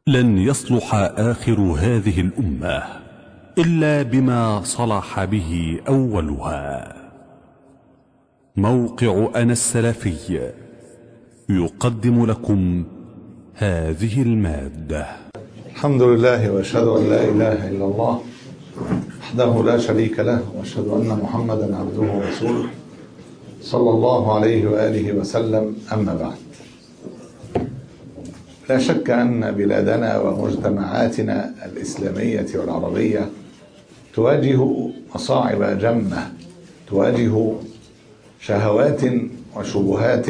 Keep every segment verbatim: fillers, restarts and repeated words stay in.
لن يصلح آخر هذه الأمة إلا بما صلح به أولها. موقع أنا السلفي يقدم لكم هذه المادة. الحمد لله وأشهد أن لا إله إلا الله وحده لا شريك له، وأشهد أن محمدا عبده ورسوله صلى الله عليه وآله وسلم. أما بعد، لا شك أن بلادنا ومجتمعاتنا الإسلامية والعربية تواجه مصاعب جمة، تواجه شهوات وشبهات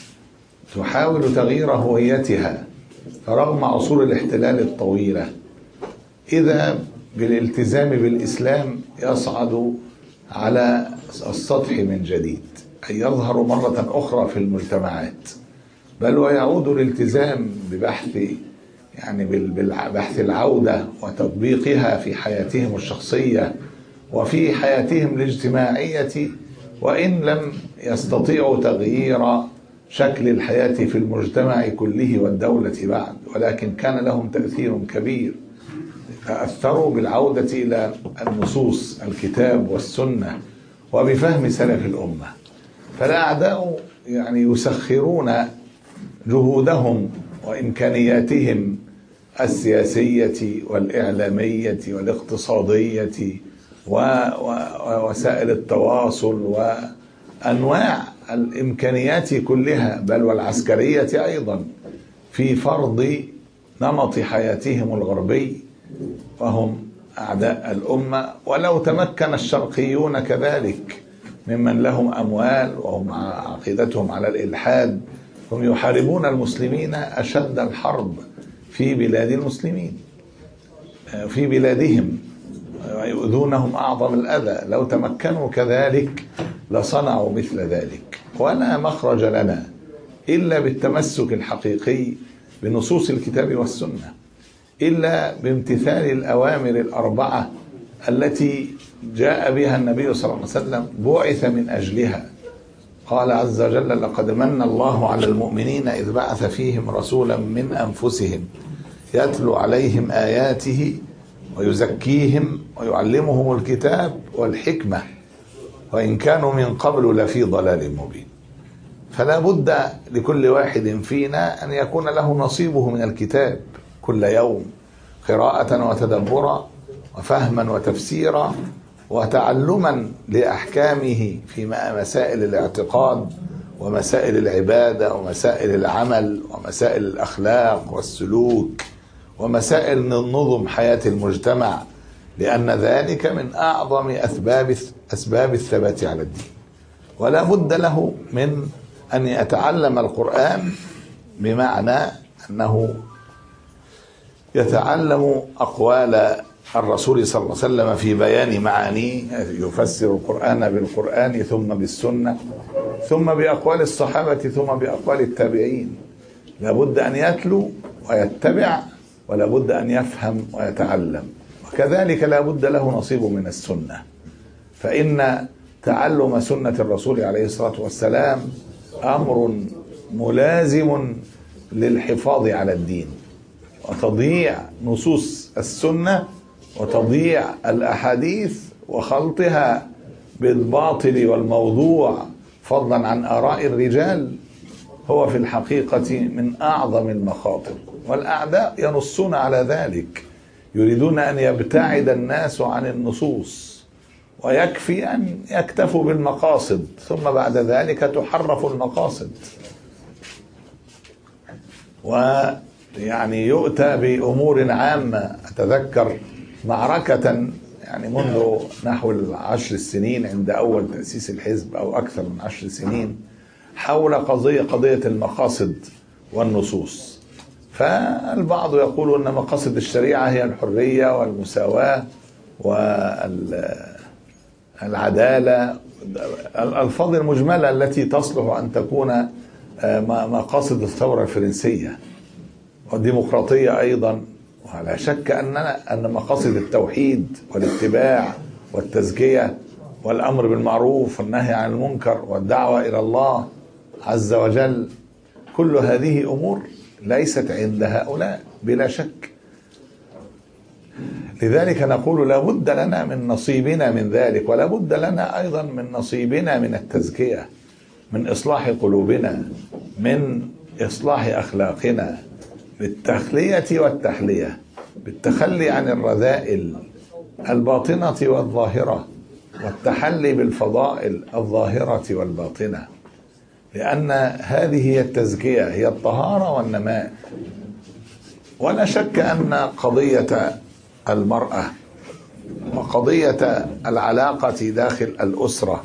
تحاول تغيير هويتها رغم عصور الاحتلال الطويلة، إذا بالالتزام بالإسلام يصعد على السطح من جديد، أي يظهر مرة أخرى في المجتمعات، بل ويعود الالتزام ببحث يعني بالبحث العودة وتطبيقها في حياتهم الشخصية وفي حياتهم الاجتماعية، وإن لم يستطيعوا تغيير شكل الحياة في المجتمع كله والدولة بعد، ولكن كان لهم تأثير كبير. تأثروا بالعودة إلى النصوص الكتاب والسنة وبفهم سلف الأمة، فالأعداء يعني يسخرون جهودهم وإمكانياتهم السياسية والإعلامية والاقتصادية ووسائل التواصل وأنواع الإمكانيات كلها، بل والعسكرية أيضا، في فرض نمط حياتهم الغربي، وهم أعداء الأمة. ولو تمكن الشرقيون كذلك ممن لهم أموال وهم عقيدتهم على الإلحاد، هم يحاربون المسلمين أشد الحرب في بلاد المسلمين في بلادهم، ويؤذونهم أعظم الأذى. لو تمكنوا كذلك لصنعوا مثل ذلك، ولا مخرج لنا إلا بالتمسك الحقيقي بنصوص الكتاب والسنة، إلا بامتثال الأوامر الأربعة التي جاء بها النبي صلى الله عليه وسلم، بعث من أجلها. قال عز وجل: لقد من الله على المؤمنين إذ بعث فيهم رسولا من أنفسهم يتلو عليهم آياته ويزكيهم ويعلمهم الكتاب والحكمة وإن كانوا من قبل لفي ضلال مبين. فلا بد لكل واحد فينا أن يكون له نصيبه من الكتاب كل يوم، قراءة وتدبرا وفهما وتفسيرا وتعلما لأحكامه في مسائل الاعتقاد ومسائل العبادة ومسائل العمل ومسائل الأخلاق والسلوك ومسائل نظم حياة المجتمع، لأن ذلك من أعظم أسباب أسباب الثبات على الدين. ولا بد له من أن يتعلم القرآن، بمعنى أنه يتعلم أقوال الرسول صلى الله عليه وسلم في بيان معانيه، يفسر القرآن بالقرآن ثم بالسنة ثم بأقوال الصحابة ثم بأقوال التابعين. لا بد أن يتلو ويتبع، ولا بد أن يفهم ويتعلم، وكذلك لا بد له نصيب من السنة، فإن تعلم سنة الرسول عليه الصلاة والسلام أمر ملازم للحفاظ على الدين، وتضييع نصوص السنة وتضييع الأحاديث وخلطها بالباطل والموضوع فضلا عن آراء الرجال هو في الحقيقة من أعظم المخاطر. والأعداء ينصون على ذلك، يريدون أن يبتعد الناس عن النصوص، ويكفي أن يكتفوا بالمقاصد ثم بعد ذلك تحرف المقاصد، ويعني يؤتى بأمور عامة. أتذكر معركة يعني منذ نحو العشر السنين عند أول تأسيس الحزب أو أكثر من عشر سنين، حول قضية قضية المقاصد والنصوص. فالبعض يقول أن مقاصد الشريعة هي الحرية والمساواة والعدالة، الألفاظ المجملة التي تصلح أن تكون مقاصد الثورة الفرنسية والديمقراطية أيضا. ولا شك أننا أن مقاصد التوحيد والاتباع والتزكية والأمر بالمعروف والنهي عن المنكر والدعوة إلى الله عز وجل، كل هذه أمور ليست عند هؤلاء، بلا شك. لذلك نقول لا بد لنا من نصيبنا من ذلك، ولا بد لنا أيضا من نصيبنا من التزكية، من إصلاح قلوبنا، من إصلاح أخلاقنا، بالتخلية والتحلية، بالتخلي عن الرذائل الباطنة والظاهرة، والتحلي بالفضائل الظاهرة والباطنة، لأن هذه هي التزكية، هي الطهارة والنماء. ولا شك أن قضية المرأة وقضية العلاقة داخل الأسرة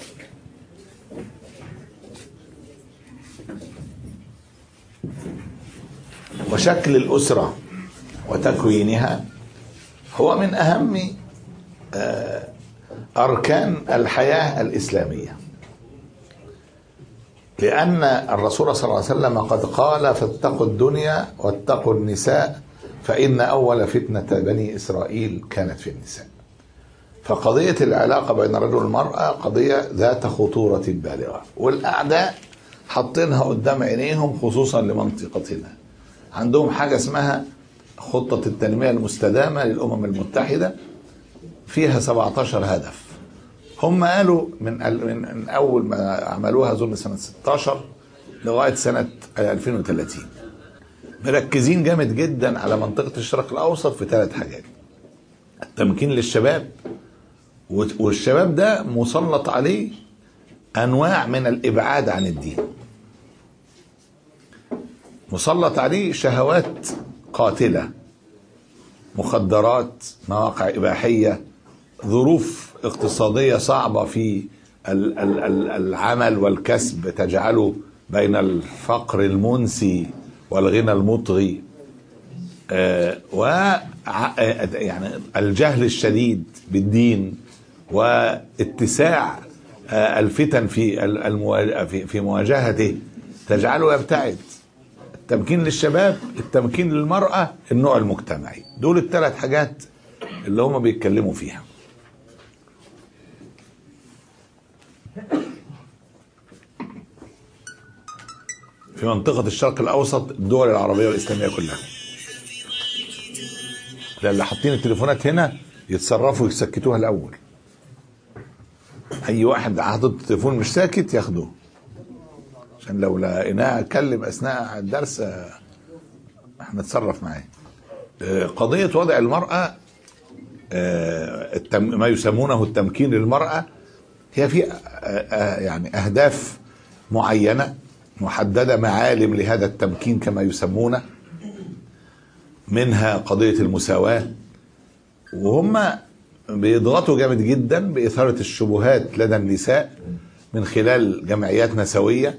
وشكل الأسرة وتكوينها هو من أهم أركان الحياة الإسلامية، لأن الرسول صلى الله عليه وسلم قد قال: فاتقوا الدنيا واتقوا النساء فإن أول فتنة بني إسرائيل كانت في النساء. فقضية العلاقة بين الرجل والمرأة قضية ذات خطورة بالغة، والأعداء حاطينها قدام عينيهم خصوصا لمنطقتنا. عندهم حاجة اسمها خطة التنمية المستدامة للأمم المتحدة، فيها سبعة عشر هدف. هم قالوا من من أول ما عملوها أظن سنة ستة عشر لغاية سنة ألفين وثلاثين مركزين جامد جدا على منطقة الشرق الأوسط في ثلاث حاجات: التمكين للشباب، والشباب ده مسلط عليه أنواع من الإبعاد عن الدين، مسلط عليه شهوات قاتلة، مخدرات، مواقع إباحية، ظروف اقتصادية صعبة في العمل والكسب تجعله بين الفقر المنسي والغنى المطغي، و يعني الجهل الشديد بالدين، واتساع الفتن في في مواجهته تجعله يبتعد. التمكين للشباب، التمكين للمرأة، النوع المجتمعي، دول الثلاث حاجات اللي هم بيتكلموا فيها. في منطقة الشرق الأوسط الدول العربية والإسلامية كلها، اللي حاطين التليفونات هنا يتصرفوا يسكتوها الأول. أي واحد حاطط التليفون مش ساكت ياخدوه، عشان لو لقيناه اتكلم أثناء الدرس احنا نتصرف معاه. قضية وضع المرأة، ما يسمونه التمكين للمرأة، هي في يعني أهداف معينة محددة، معالم لهذا التمكين كما يسمونه، منها قضية المساواة. وهم بيضغطوا جامد جدا بإثارة الشبهات لدى النساء من خلال جمعيات نسوية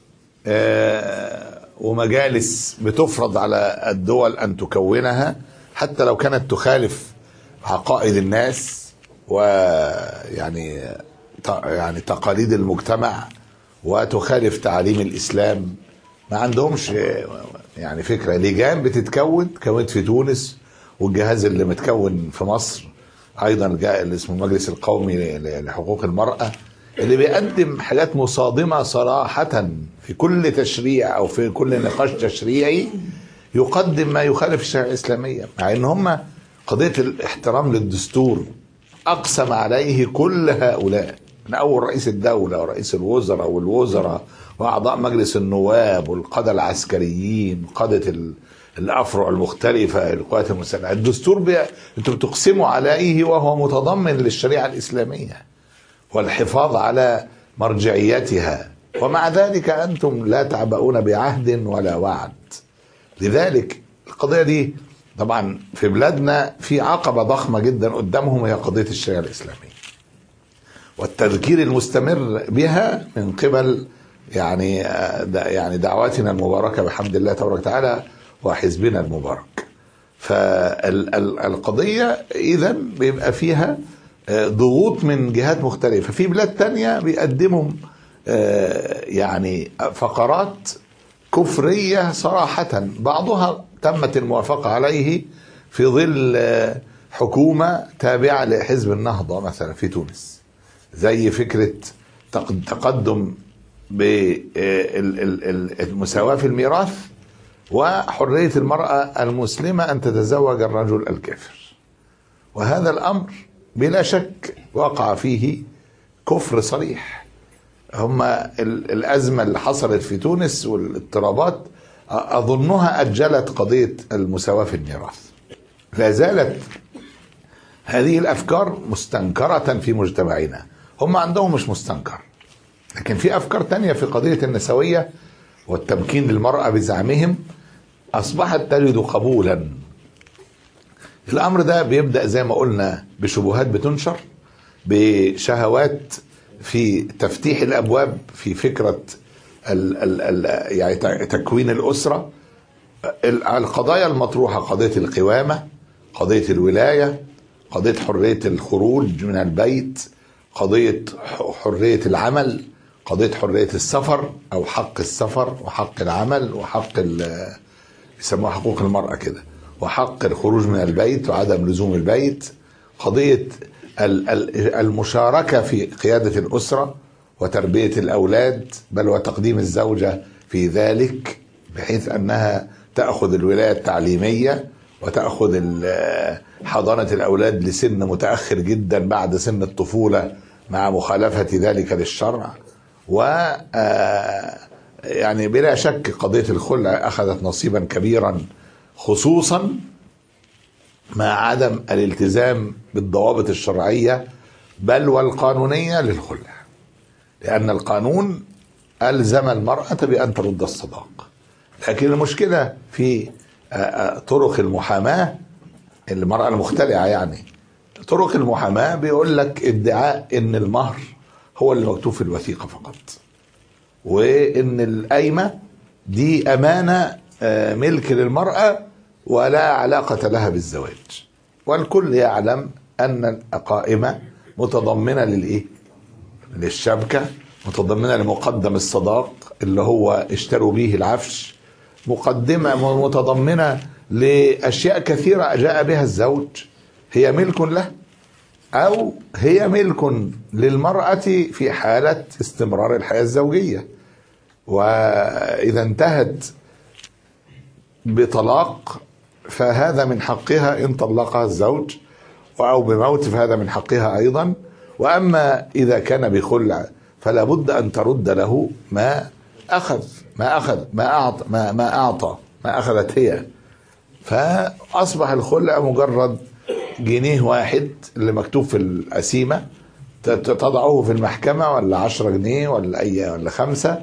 ومجالس بتفرض على الدول أن تكونها، حتى لو كانت تخالف عقائد الناس ويعني يعني تقاليد المجتمع وتخالف تعاليم الإسلام. ما عندهمش يعني فكرة. لجان بتتكون، تكونت في تونس، والجهاز اللي متكون في مصر أيضا جاء اللي اسمه المجلس القومي لحقوق المرأة، اللي بيقدم حاجات مصادمة صراحة في كل تشريع أو في كل نقاش تشريعي، يقدم ما يخالف الشريعة الإسلامية، مع إن هم قضية الاحترام للدستور أقسم عليه كل هؤلاء، من أول رئيس الدولة ورئيس الوزراء والوزراء وأعضاء مجلس النواب والقادة العسكريين، قادة الأفرع المختلفة القوات المسلحة. الدستور بي... أنتم بتقسموا عليه وهو متضمن للشريعة الإسلامية والحفاظ على مرجعيتها، ومع ذلك أنتم لا تعبؤون بعهد ولا وعد. لذلك القضية دي طبعا في بلادنا في عقبة ضخمة جدا قدامهم، هي قضية الشريعة الإسلامية والتذكير المستمر بها من قبل يعني يعني دعواتنا المباركة بحمد الله تبارك وتعالى وحزبنا المبارك. فالقضية إذن بيبقى فيها ضغوط من جهات مختلفة. في بلاد تانية بيقدموا يعني فقرات كفرية صراحة، بعضها تمت الموافقة عليه في ظل حكومة تابعة لحزب النهضة مثلا في تونس، زي فكرة تقدم بالمساواة في الميراث وحرية المرأة المسلمة أن تتزوج الرجل الكافر. وهذا الأمر بلا شك وقع فيه كفر صريح. هم الأزمة اللي حصلت في تونس والاضطرابات أظنها أجلت قضية المساواة في الميراث. لا زالت هذه الأفكار مستنكرة في مجتمعنا. هم عندهم مش مستنكر، لكن في أفكار تانية في قضية النسوية والتمكين للمرأة بزعمهم أصبحت تجد قبولا. الأمر ده بيبدأ زي ما قلنا بشبهات بتنشر، بشهوات في تفتيح الأبواب في فكرة ال ال ال يعني تكوين الأسرة. القضايا المطروحة قضية القوامة، قضية الولاية، قضية حرية الخروج من البيت، قضية حرية العمل، قضية حرية السفر أو حق السفر وحق العمل وحق يسموها حقوق المرأة كده، وحق الخروج من البيت وعدم لزوم البيت، قضية المشاركة في قيادة الأسرة وتربية الأولاد، بل وتقديم الزوجة في ذلك بحيث أنها تأخذ الولاية التعليمية وتأخذ حضانة الأولاد لسن متأخر جدا بعد سن الطفولة مع مخالفة ذلك للشرع. و يعني بلا شك قضية الخلع أخذت نصيبا كبيرا، خصوصا مع عدم الالتزام بالضوابط الشرعية بل والقانونية للخلع، لأن القانون ألزم المرأة بأن ترد الصداق. لكن المشكلة في طرق المحاماة، المرأة المختلعة يعني طرق المحاماة بيقول لك ادعاء ان المهر هو اللي مكتوب في الوثيقة فقط، وان القايمة دي امانة ملك للمرأة ولا علاقة لها بالزواج. والكل يعلم ان القائمة متضمنة للايه؟ للشبكة، متضمنة لمقدم الصداق اللي هو اشتروا به العفش، مقدمة متضمنة لأشياء كثيرة جاء بها الزوج هي ملك له أو هي ملك للمرأة في حالة استمرار الحياة الزوجية. وإذا انتهت بطلاق فهذا من حقها إن طلقها الزوج، أو بموت فهذا من حقها أيضا. وأما إذا كان بخلع فلا بد أن ترد له ما أخذ ما أخذ ما أعطى ما, ما أعطى ما أخذت هي. فأصبح الخلع مجرد جنيه واحد اللي مكتوب في القسيمة تضعه في المحكمة، ولا عشرة جنيه ولا أي ولا خمسة،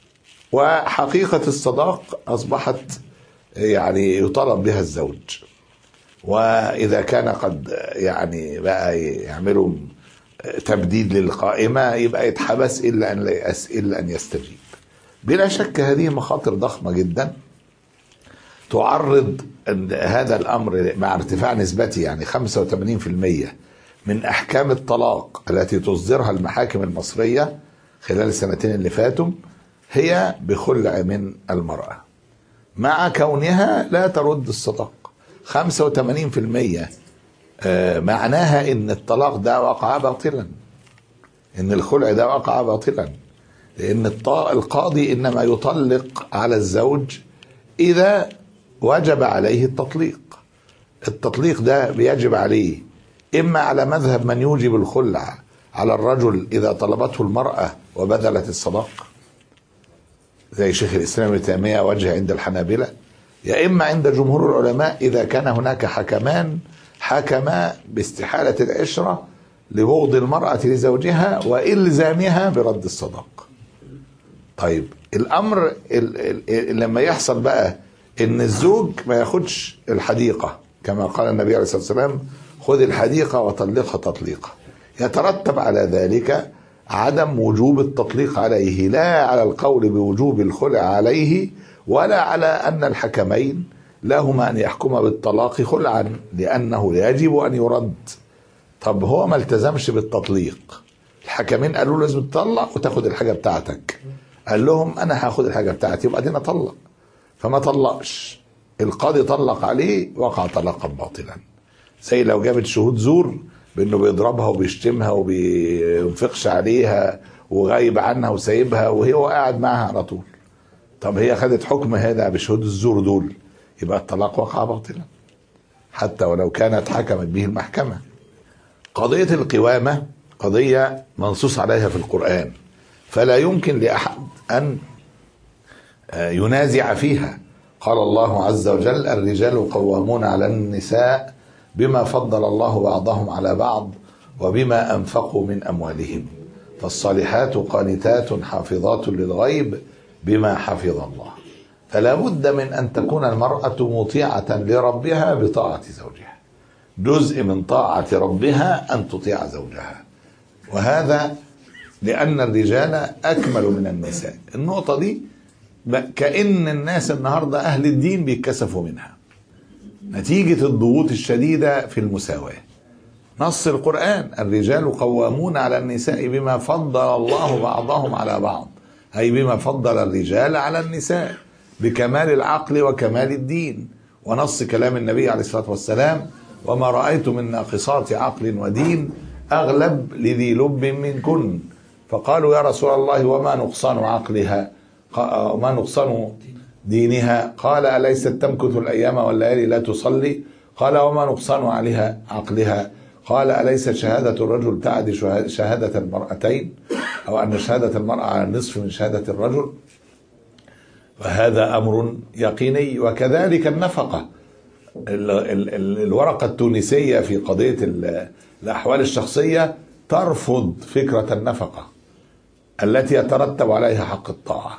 وحقيقة الصداق أصبحت يعني يطالب بها الزوج. وإذا كان قد يعني بقى يعملوا تبديد للقائمة يبقى يتحبس إلا أن إلا أن يستجيب. بلا شك هذه مخاطر ضخمة جدا تعرض هذا الأمر مع ارتفاع نسبته، يعني خمسة وثمانين بالمئة من أحكام الطلاق التي تصدرها المحاكم المصرية خلال السنتين اللي فاتوا هي بخلع من المرأة، مع كونها لا ترد الصداق. خمسة وثمانين بالمئة معناها إن الطلاق ده وقع باطلا، إن الخلع ده وقع باطلا، لأن القاضي إنما يطلق على الزوج إذا وجب عليه التطليق. التطليق ده بيجب عليه إما على مذهب من يوجب الخلع على الرجل إذا طلبته المرأة وبذلت الصداق زي شيخ الإسلام ابن تيمية وجه عند الحنابلة، يا إما عند جمهور العلماء إذا كان هناك حكمان حكما باستحالة العشرة لبغض المرأة لزوجها وإلزامها برد الصداق. طيب الأمر لما يحصل بقى إن الزوج ما ياخدش الحديقة كما قال النبي عليه الصلاة والسلام خذ الحديقة وطلقها تطليقة، يترتب على ذلك عدم وجوب التطليق عليه، لا على القول بوجوب الخلع عليه ولا على أن الحكمين لهما أن يحكما بالطلاق خلعا، لأنه يجب أن يرد. طب هو ما التزمش بالتطليق، الحكمين قالوا له لازم تطلق وتاخد الحاجة بتاعتك، قال لهم أنا هاخد الحاجة بتاعتي وبعدين أطلق، فما طلقش. القاضي طلق عليه وقع طلاقا باطلا، زي لو جابت شهود زور بأنه بيضربها وبيشتمها وبينفقش عليها وغايب عنها وسايبها وهي قاعد معها على طول. طب هي خدت حكم هذا بشهود الزور دول، يبقى الطلاق وقع باطلا حتى ولو كانت حكمت به المحكمة. قضية القوامة قضية منصوص عليها في القرآن، فلا يمكن لأحد أن ينازع فيها. قال الله عز وجل: الرجال قوامون على النساء بما فضل الله بعضهم على بعض وبما أنفقوا من أموالهم، فالصالحات قانتات حافظات للغيب بما حفظ الله. فلا بد من أن تكون المرأة مطيعة لربها بطاعة زوجها، جزء من طاعة ربها أن تطيع زوجها، وهذا لأن الرجال أكمل من النساء. النقطة دي كأن الناس النهاردة أهل الدين بيتكسفوا منها نتيجة الضغوط الشديدة في المساواة. نص القرآن: الرجال قوامون على النساء بما فضل الله بعضهم على بعض، أي بما فضل الرجال على النساء بكمال العقل وكمال الدين. ونص كلام النبي عليه الصلاة والسلام: وما رأيت من ناقصات عقل ودين أغلب لذي لب منكن. فقالوا: يا رسول الله وما نقصان عقلها وما نقصان دينها؟ قال: أليست تمكث الأيام والليالي لا تصلي؟ قال: وما نقصان عليها عقلها؟ قال: أليست شهادة الرجل تعدي شهادة المرأتين، أو أن شهادة المرأة على النصف من شهادة الرجل؟ وهذا أمر يقيني. وكذلك النفقة. ال ال ال الورقة التونسية في قضية الأحوال الشخصية ترفض فكرة النفقة التي يترتب عليها حق الطاعة،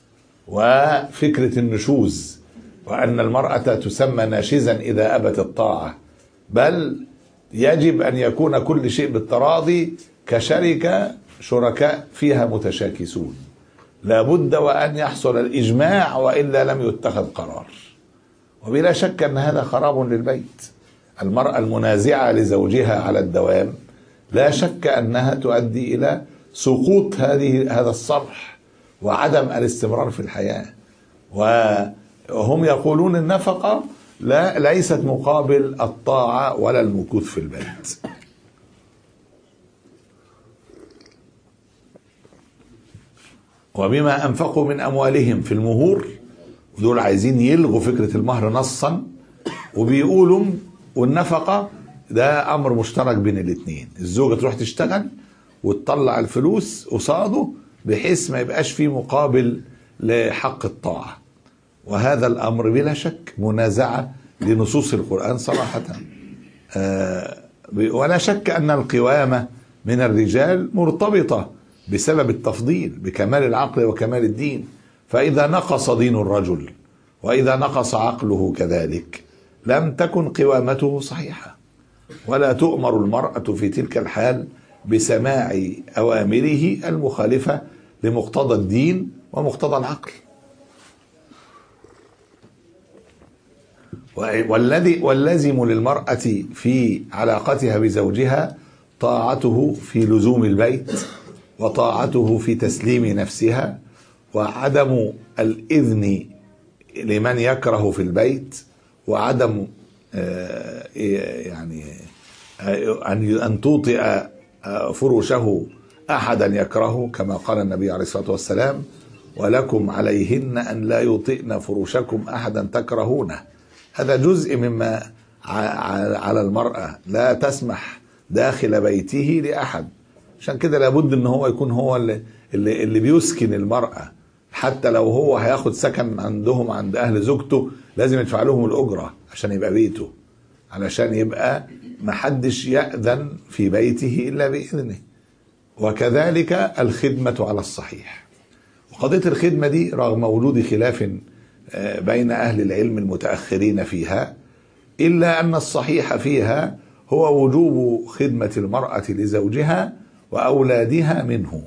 وفكرة النشوز، وأن المرأة تسمى ناشزا إذا أبت الطاعة، بل يجب أن يكون كل شيء بالتراضي كشركة شركاء فيها متشاكسون. لابد وأن يحصل الإجماع وإلا لم يتخذ قرار. وبلا شك أن هذا خراب للبيت. المرأة المنازعة لزوجها على الدوام لا شك أنها تؤدي إلى سقوط هذه هذا الصرح وعدم الاستمرار في الحياة. وهم يقولون النفقة لا ليست مقابل الطاعة ولا المكوث في البيت. وبما أنفقوا من أموالهم في المهور، ودول عايزين يلغوا فكرة المهر نصا، وبيقولوا والنفقة ده أمر مشترك بين الاثنين. الزوجة تروح تشتغل وتطلع الفلوس قصاده بحيث ما يبقاش فيه مقابل لحق الطاعة. وهذا الأمر بلا شك منازعة لنصوص القرآن صراحة. آه ولا شك أن القوامة من الرجال مرتبطة بسبب التفضيل بكمال العقل وكمال الدين. فإذا نقص دين الرجل وإذا نقص عقله كذلك لم تكن قوامته صحيحة، ولا تؤمر المرأة في تلك الحال بسماع أوامره المخالفة لمقتضى الدين ومقتضى العقل. والذي واللازم للمرأة في علاقتها بزوجها طاعته في لزوم البيت، وطاعته في تسليم نفسها، وعدم الإذن لمن يكره في البيت، وعدم يعني أن توطئ فرشه أحدا يكرهه، كما قال النبي عليه الصلاة والسلام: ولكم عليهن أن لا يطئن فرشكم أحدا تكرهونه. هذا جزء مما على المرأة، لا تسمح داخل بيته لأحد. عشان كده لابد ان هو يكون هو اللي, اللي, اللي بيسكن المرأة. حتى لو هو هياخد سكن عندهم عند أهل زوجته لازم يدفع لهم الأجرة عشان يبقى بيته، علشان يبقى محدش يأذن في بيته إلا بإذنه. وكذلك الخدمة على الصحيح. وقضية الخدمة دي رغم وجود خلاف بين أهل العلم المتأخرين فيها، إلا أن الصحيح فيها هو وجوب خدمة المرأة لزوجها وأولادها منه.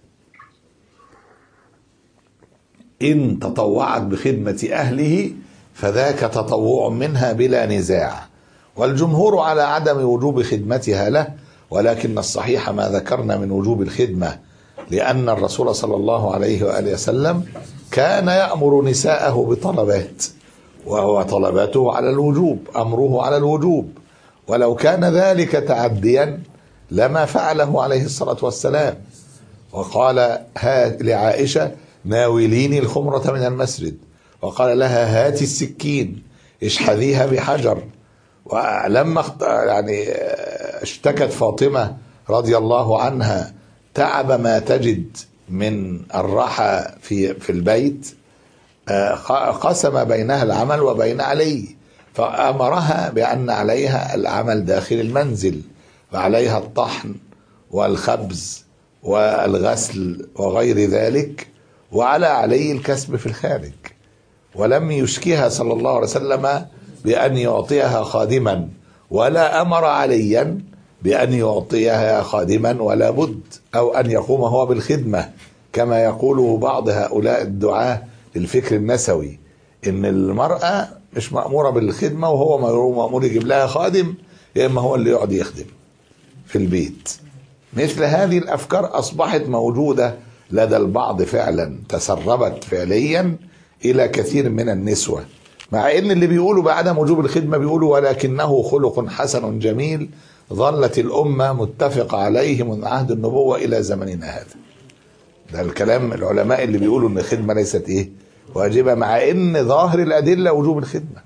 إن تطوعت بخدمة أهله فذاك تطوع منها بلا نزاع، والجمهور على عدم وجوب خدمتها له، ولكن الصحيح ما ذكرنا من وجوب الخدمة، لأن الرسول صلى الله عليه وآله وسلم كان يأمر نساءه بطلبات، وهو طلباته على الوجوب، أمره على الوجوب، ولو كان ذلك تعديا لما فعله عليه الصلاة والسلام. وقال لعائشة: ناوليني الخمرة من المسجد، وقال لها هاتي السكين اشحذيها بحجر. ولما يعني اشتكت فاطمة رضي الله عنها تعب ما تجد من الراحة في في البيت، قسم بينها العمل وبين علي، فأمرها بأن عليها العمل داخل المنزل، وعليها الطحن والخبز والغسل وغير ذلك، وعلى علي الكسب في الخارج. ولم يشكيها صلى الله عليه وسلم بأن يعطيها خادما، ولا أمر عليا بأن يعطيها خادما ولا بد، أو أن يقوم هو بالخدمة كما يقوله بعض هؤلاء الدعاة للفكر النسوي، إن المرأة مش مأمورة بالخدمة وهو مأمور يجيب لها خادم، يا إما هو اللي يقعد يخدم في البيت. مثل هذه الأفكار أصبحت موجودة لدى البعض فعلا، تسربت فعليا إلى كثير من النسوة، مع إن اللي بيقولوا بعدم وجوب الخدمة بيقولوا ولكنه خلق حسن جميل ظلت الأمة متفقة عليه من عهد النبوة إلى زمننا هذا. ده الكلام العلماء اللي بيقولوا إن الخدمة ليست إيه واجبة، مع إن ظاهر الأدلة وجوب الخدمة.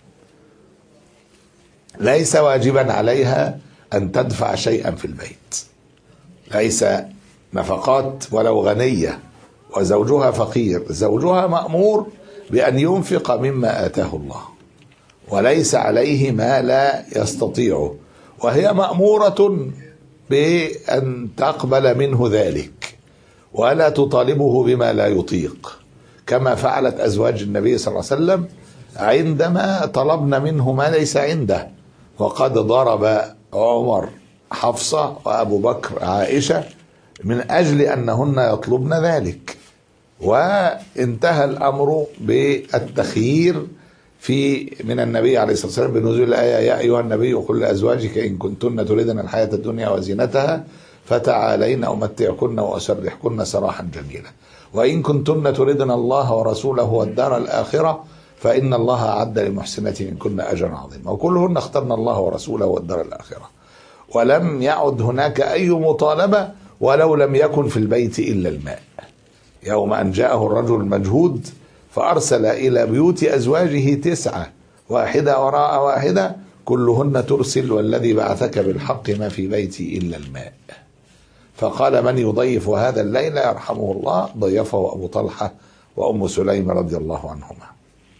ليس واجبا عليها أن تدفع شيئا في البيت، ليس نفقات ولو غنية وزوجها فقير، زوجها مأمور بأن ينفق مما آتاه الله، وليس عليه ما لا يستطيعه، وهي مأمورة بأن تقبل منه ذلك ولا تطالبه بما لا يطيق، كما فعلت أزواج النبي صلى الله عليه وسلم عندما طلبنا منه ما ليس عنده، وقد ضرب عمر حفصة وأبو بكر عائشة من أجل أنهن يطلبن ذلك. وانتهى الأمر بالتخيير في من النبي عليه الصلاة والسلام بنزول الآية يا أيها النبي قل لأزواجك إن كنتن تريدن الحياة الدنيا وزينتها فتعالين أمتعكن وأسرحكن سراحا جميلا، وإن كنتن تريدن الله ورسوله والدار الآخرة فإن الله أعد للمحسنات منكن أجرا عظيما، وكلهن اخترن الله ورسوله والدار الآخرة. ولم يعد هناك أي مطالبة ولو لم يكن في البيت إلا الماء. يوم أن جاءه الرجل المجهود فأرسل إلى بيوت أزواجه تسعة واحدة وراء واحدة كلهن ترسل والذي بعثك بالحق ما في بيتي إلا الماء. فقال من يضيف هذا الليل يرحمه الله، ضيفه أبو طلحة وأم سليم رضي الله عنهما.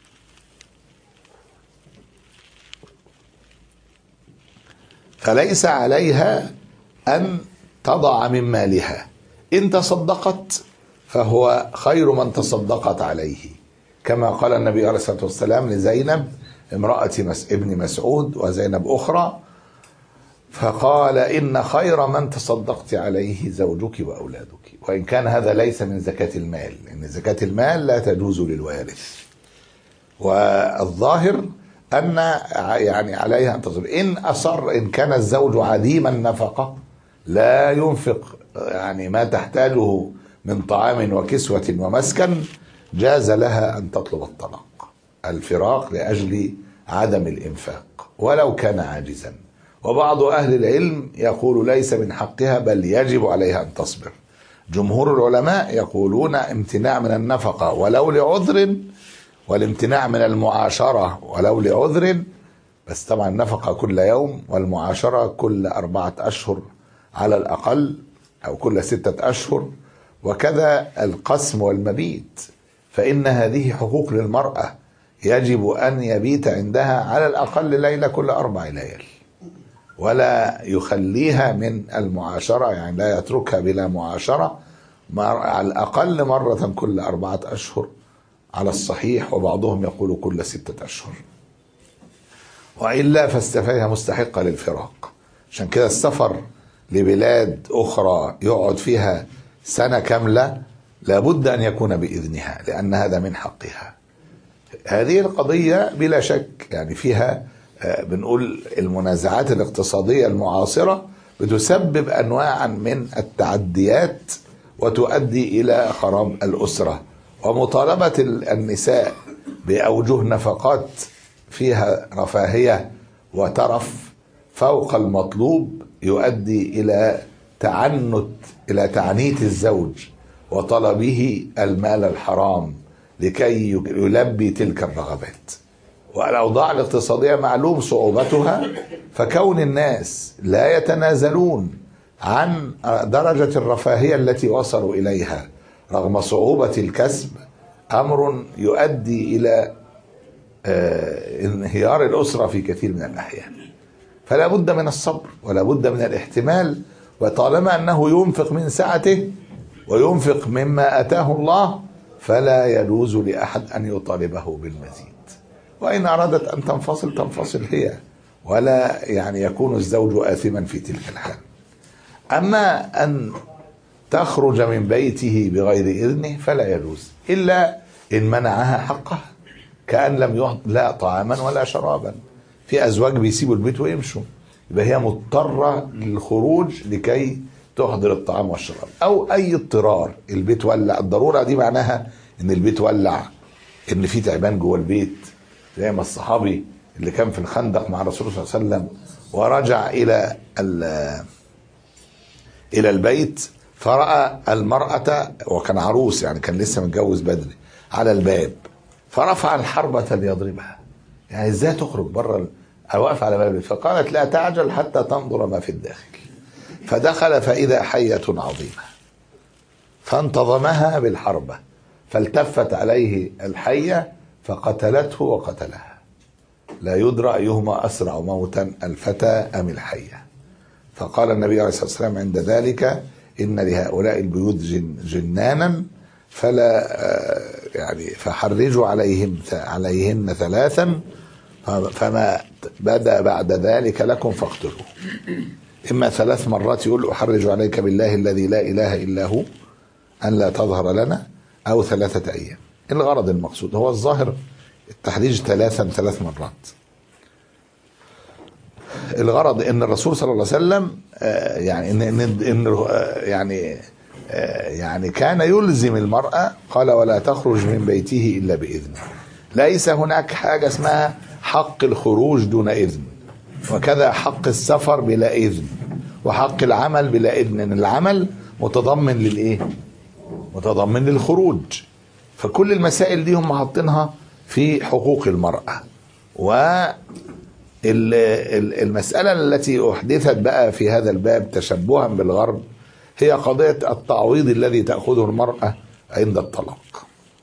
فليس عليها أن تضع من مالها، إن تصدقت فهو خير من تصدقت عليه، كما قال النبي عليه الصلاة والسلام لزينب امرأة ابن مسعود وزينب أخرى، فقال إن خير من تصدقت عليه زوجك وأولادك، وإن كان هذا ليس من زكاة المال، لأن زكاة المال لا تجوز للوارث. والظاهر أن يعني عليها أن تصدق. إن أصر إن كان الزوج عديم النفقة لا ينفق يعني ما تحتاجه من طعام وكسوة ومسكن، جاز لها أن تطلب الطلاق الفراق لأجل عدم الإنفاق ولو كان عاجزا. وبعض أهل العلم يقول ليس من حقها بل يجب عليها أن تصبر. جمهور العلماء يقولون امتناع من النفقة ولو لعذر، والامتناع من المعاشرة ولو لعذر، بس طبعا النفقة كل يوم والمعاشرة كل أربعة أشهر على الأقل أو كل ستة أشهر، وكذا القسم والمبيت، فإن هذه حقوق للمرأة يجب أن يبيت عندها على الأقل ليلة كل أربع ليال، ولا يخليها من المعاشرة، يعني لا يتركها بلا معاشرة، على الأقل مرة كل أربعة أشهر على الصحيح، وبعضهم يقول كل ستة أشهر، وإلا فاستفادها مستحقة للفراق. عشان كده السفر لبلاد أخرى يقعد فيها سنة كاملة لابد أن يكون بإذنها، لأن هذا من حقها. هذه القضية بلا شك يعني فيها بنقول المنازعات الاقتصادية المعاصرة بتسبب أنواعا من التعديات وتؤدي إلى خراب الأسرة، ومطالبة النساء بأوجه نفقات فيها رفاهية وترف فوق المطلوب يؤدي إلى تعنت إلى تعنيت الزوج وطلبه المال الحرام لكي يلبي تلك الرغبات. والأوضاع الاقتصادية معلوم صعوبتها، فكون الناس لا يتنازلون عن درجة الرفاهية التي وصلوا إليها رغم صعوبة الكسب أمر يؤدي إلى انهيار الأسرة في كثير من الأحيان. فلا بد من الصبر ولا بد من الاحتمال، وطالما أنه ينفق من سعته وينفق مما أتاه الله فلا يجوز لأحد أن يطالبه بالمزيد. وإن أرادت أن تنفصل تنفصل هي، ولا يعني يكون الزوج آثما في تلك الحال. أما أن تخرج من بيته بغير إذنه فلا يجوز إلا إن منعها حقها، كأن لم يعط لا طعاما ولا شرابا. في أزواج بيسيبوا البيت ويمشوا، يبقى هي مضطرة للخروج لكي تحضر الطعام والشراب، أو أي اضطرار. البيت ولع، الضرورة دي معناها إن البيت ولع، إن في تعبان جوه البيت، زي ما الصحابي اللي كان في الخندق مع الرسول صلى الله عليه وسلم ورجع إلى إلى البيت فرأى المرأة، وكان عروس يعني كان لسه متجوز بدري، على الباب، فرفع الحربة ليضربها. يعني ازاي تخرج بره واقف على باب؟ فقالت لا تعجل حتى تنظر ما في الداخل. فدخل فإذا حية عظيمة فانتظمها بالحربة، فالتفت عليه الحية فقتلته وقتلها. لا يدرى أيهما أسرع موتا، الفتى أم الحية. فقال النبي عليه الصلاة والسلام عند ذلك إن لهؤلاء البيوت جن جنانا فلا يعني فحرجوا عليهم عليهن ثلاثا، فما بدا بعد ذلك لكم فاقتلوا. إما ثلاث مرات يقول أحرج عليك بالله الذي لا إله إلا هو أن لا تظهر لنا، أو ثلاثة أيام. الغرض المقصود هو الظاهر التحريج ثلاثا ثلاث مرات. الغرض ان الرسول صلى الله عليه وسلم يعني ان ان يعني يعني كان يلزم المرأة، قال ولا تخرج من بيته الا باذنه. ليس هناك حاجة اسمها حق الخروج دون اذن، وكذا حق السفر بلا اذن، وحق العمل بلا اذن. ان العمل متضمن للايه؟ متضمن للخروج. فكل المسائل دي هم حاطينها في حقوق المرأة. و المسألة التي أحدثت بقى في هذا الباب تشبها بالغرب هي قضية التعويض الذي تأخذه المرأة عند الطلاق.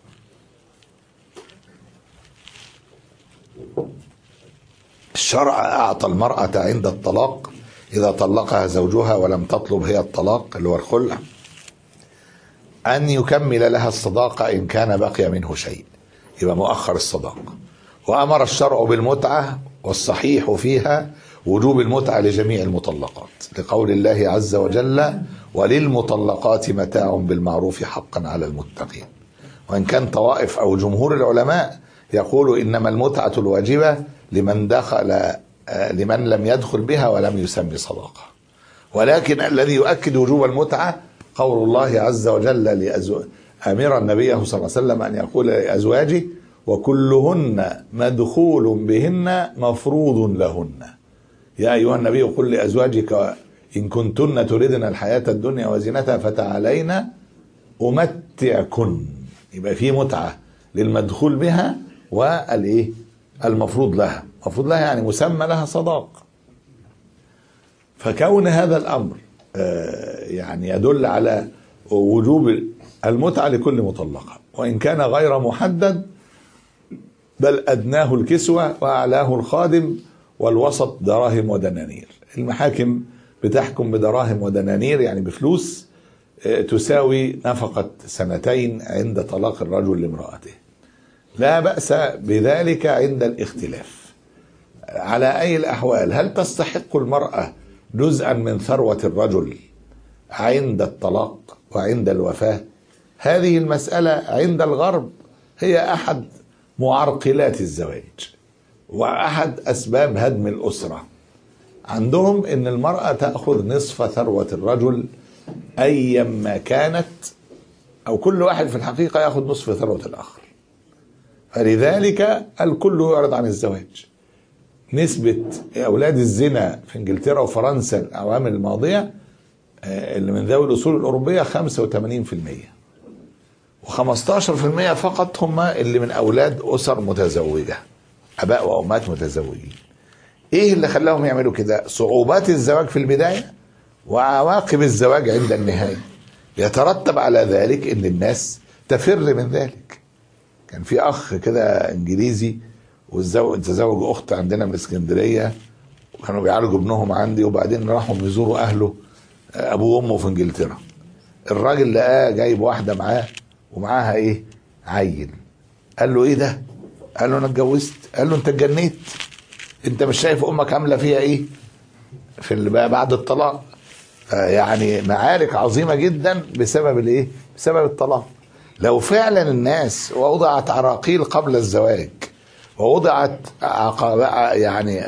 الشرع أعطى المرأة عند الطلاق إذا طلقها زوجها ولم تطلب هي الطلاق اللي هو الخلع أن يكمل لها الصداقة إن كان بقي منه شيء، يبقى مؤخر الصداقة. وأمر الشرع بالمتعة، والصحيح فيها وجوب المتعة لجميع المطلقات، لقول الله عز وجل وللمطلقات متاع بالمعروف حقا على المتقين. وإن كان طوائف أو جمهور العلماء يقول إنما المتعة الواجبة لمن دخل لمن لم يدخل بها ولم يسمي صداقة. ولكن الذي يؤكد وجوب المتعة قول الله عز وجل لأزواج أمر النبي صلى الله عليه وسلم أن يقول لأزواجه وكلهن مدخول بهن مفروض لهن. يا أيها النبي قل لأزواجك إن كنتن تردن الحياة الدنيا وزينتها فتعالين أمتعكن. يبقى في متعة للمدخول بها والإيه المفروض لها. مفروض لها يعني مسمى لها صداق. فكون هذا الأمر يعني يدل على وجوب المتعة لكل مطلقة، وإن كان غير محدد، بل أدناه الكسوة وأعلاه الخادم والوسط دراهم ودنانير. المحاكم بتحكم بدراهم ودنانير يعني بفلوس تساوي نفقة سنتين عند طلاق الرجل لامرأته. لا بأس بذلك عند الاختلاف. على أي الأحوال هل تستحق المرأة جزءا من ثروة الرجل عند الطلاق وعند الوفاة؟ هذه المسألة عند الغرب هي أحد معرقلات الزواج وأحد أسباب هدم الأسرة. عندهم إن المرأة تأخذ نصف ثروة الرجل أيما كانت، أو كل واحد في الحقيقة يأخذ نصف ثروة الآخر. فلذلك الكل يعرض عن الزواج. نسبة أولاد الزنا في إنجلترا وفرنسا الأعوام الماضية اللي من ذوي الأصول الأوروبية خمسة وثمانين بالمئة. وخمستاشر في المية فقط هم اللي من اولاد اسر متزوجة، اباء وامهات متزوجين. ايه اللي خلاهم يعملوا كده؟ صعوبات الزواج في البداية وعواقب الزواج عند النهاية. يترتب على ذلك ان الناس تفر من ذلك. كان في اخ كده انجليزي وتزوج اخت عندنا من اسكندرية، وكانوا بيعالجوا ابنهم عندي، وبعدين راحوا يزوروا اهله ابوه وامه في انجلترا. الراجل لقاه جايب واحدة معاه ومعاها ايه؟ عيل. قال له ايه ده؟ قال له انا اتجوزت. قال له انت اتجنيت؟ انت مش شايف امك عامله فيها ايه في اللي بقى بعد الطلاق؟ يعني معارك عظيمه جدا بسبب الايه؟ بسبب الطلاق. لو فعلا الناس وضعت عراقيل قبل الزواج ووضعت يعني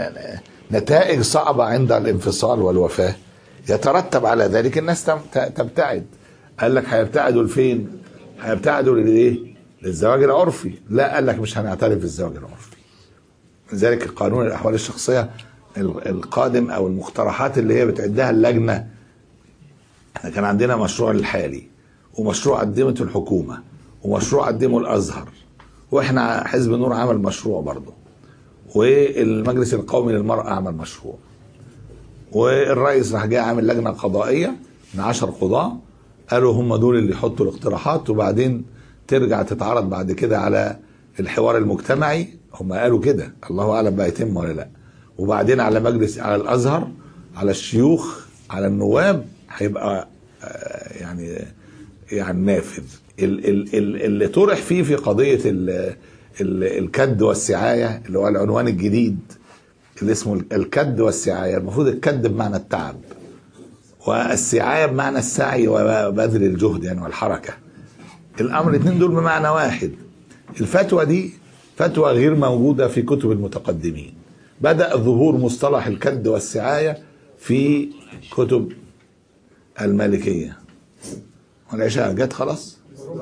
نتائج صعبه عند الانفصال والوفاه، يترتب على ذلك الناس تبتعد. قال لك هيبتعدوا لفين؟ هيبتعدوا للايه؟ للزواج العرفي. لا، قال لك مش هنعترف بالزواج العرفي. لذلك قانون الاحوال الشخصيه القادم او المقترحات اللي هي بتعدها اللجنه، احنا كان عندنا مشروع الحالي ومشروع قدمته الحكومه ومشروع قدمه الازهر، واحنا حزب النور عمل مشروع برضه، والمجلس القومي للمراه عمل مشروع، والرئيس راح جاي عامل لجنه قضائيه من عشر قضاه، قالوا هم دول اللي يحطوا الاقتراحات وبعدين ترجع تتعرض بعد كده على الحوار المجتمعي. هم قالوا كده، الله اعلم بقى يتم ولا لا. وبعدين على مجلس، على الازهر، على الشيوخ، على النواب، هيبقى يعني يعني نافذ. اللي طرح فيه في قضيه ال ال الكد والسعايه، اللي هو العنوان الجديد اللي اسمه الكد والسعايه. المفروض الكد بمعنى التعب، والسعايه بمعنى السعي وبذل الجهد يعني والحركه. الامر الاثنين دول بمعنى واحد. الفتوى دي فتوى غير موجوده في كتب المتقدمين. بدأ ظهور مصطلح الكد والسعايه في كتب المالكيه. والعشاء جت خلاص.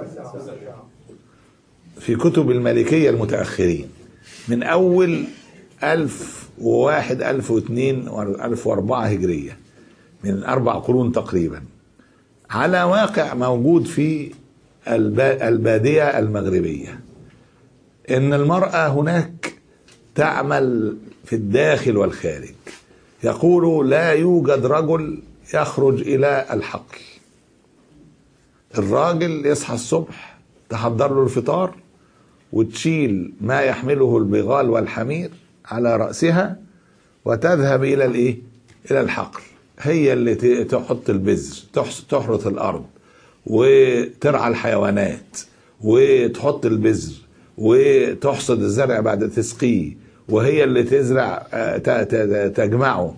في كتب المالكيه المتاخرين من اول ألف وواحد ألف واثنين وألف وأربعة هجريه، من أربع قرون تقريبا، على واقع موجود في البادية المغربية، إن المرأة هناك تعمل في الداخل والخارج. يقول لا يوجد رجل يخرج إلى الحقل. الراجل يصحى الصبح تحضر له الفطار وتشيل ما يحمله البغال والحمير على رأسها وتذهب إلى الإيه؟ إلى الحقل. هي اللي تحط البذر، تحرث الأرض وترعى الحيوانات وتحط البذر وتحصد الزرع بعد تسقيه، وهي اللي تزرع تجمعه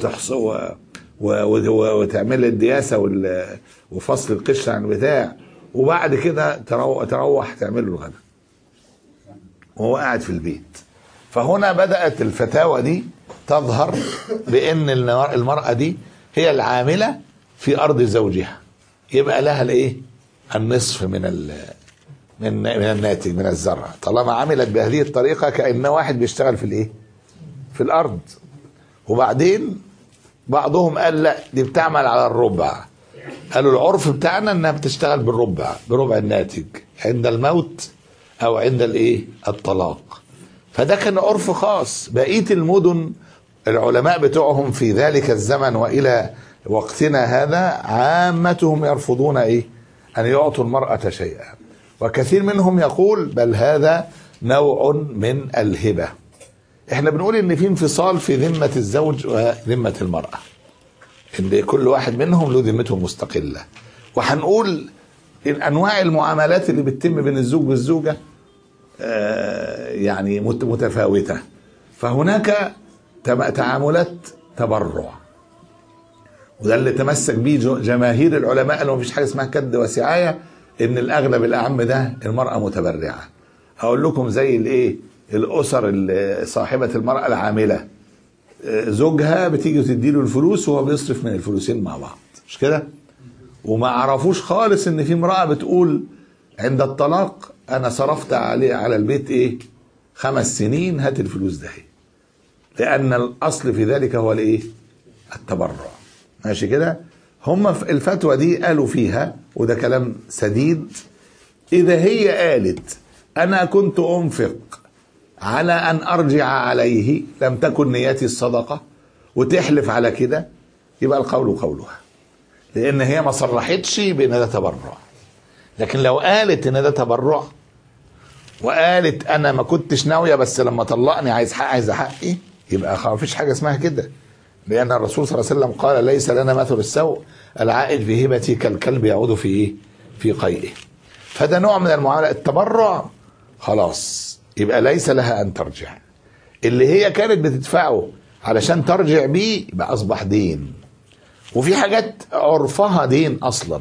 وتعمل الدياسة وفصل القشر عن البتاع، وبعد كده تروح تعمل له الغداء وهو قاعد في البيت. فهنا بدأت الفتاوى دي تظهر بأن المرأة دي هي العاملة في أرض زوجها، يبقى لها الايه؟ النصف من من من الناتج من الزرع، طالما عملت بهذه الطريقة كأن واحد بيشتغل في الايه؟ في الأرض. وبعدين بعضهم قال لا، دي بتعمل على الربع. قالوا العرف بتاعنا انها بتشتغل بالربع، بربع الناتج عند الموت او عند الايه؟ الطلاق. فده كان عرف خاص. بقية المدن العلماء بتوعهم في ذلك الزمن والى وقتنا هذا عامتهم يرفضون ايه؟ ان يعطوا المرأة شيئا، وكثير منهم يقول بل هذا نوع من الهبة. احنا بنقول ان في انفصال في ذمة الزوج وذمة المرأة، ان كل واحد منهم له ذمته مستقلة. وهنقول ان انواع المعاملات اللي بتتم بين الزوج والزوجة يعني متفاوتة. فهناك تعاملات تبرع، وده اللي تمسك بيه جماهير العلماء، انه مفيش حاجه اسمها كد وسعايه، ان الاغلب الاعم ده المراه متبرعه. اقول لكم زي الايه؟ الاسر اللي صاحبه المراه العامله زوجها بتيجي تديله الفلوس وهو بيصرف من الفلوسين مع بعض، مش كده؟ وما عرفوش خالص ان في امراه بتقول عند الطلاق انا صرفت عليه على البيت ايه؟ خمس سنين، هات الفلوس ده، لان الاصل في ذلك هو الايه؟ التبرع. ماشي كده؟ هم الفتوى دي قالوا فيها، وده كلام سديد، إذا هي قالت أنا كنت أنفق على أن أرجع عليه لم تكن نيتي الصدقة وتحلف على كده، يبقى القول قولها، لأن هي ما صرحتش بأن ده تبرع. لكن لو قالت أن ده تبرع وقالت أنا ما كنتش ناوية بس لما طلقني عايز حق عايز حقي، يبقى ما فيش حاجة اسمها كده، لأن الرسول صلى الله عليه وسلم قال ليس لنا مثل السوء العائد في هبتي كالكلب يعود في إيه؟ في قيئه. فده نوع من المعاملة. التبرع خلاص يبقى ليس لها أن ترجع. اللي هي كانت بتدفعه علشان ترجع بيه يبقى أصبح دين. وفي حاجات عرفها دين أصلا.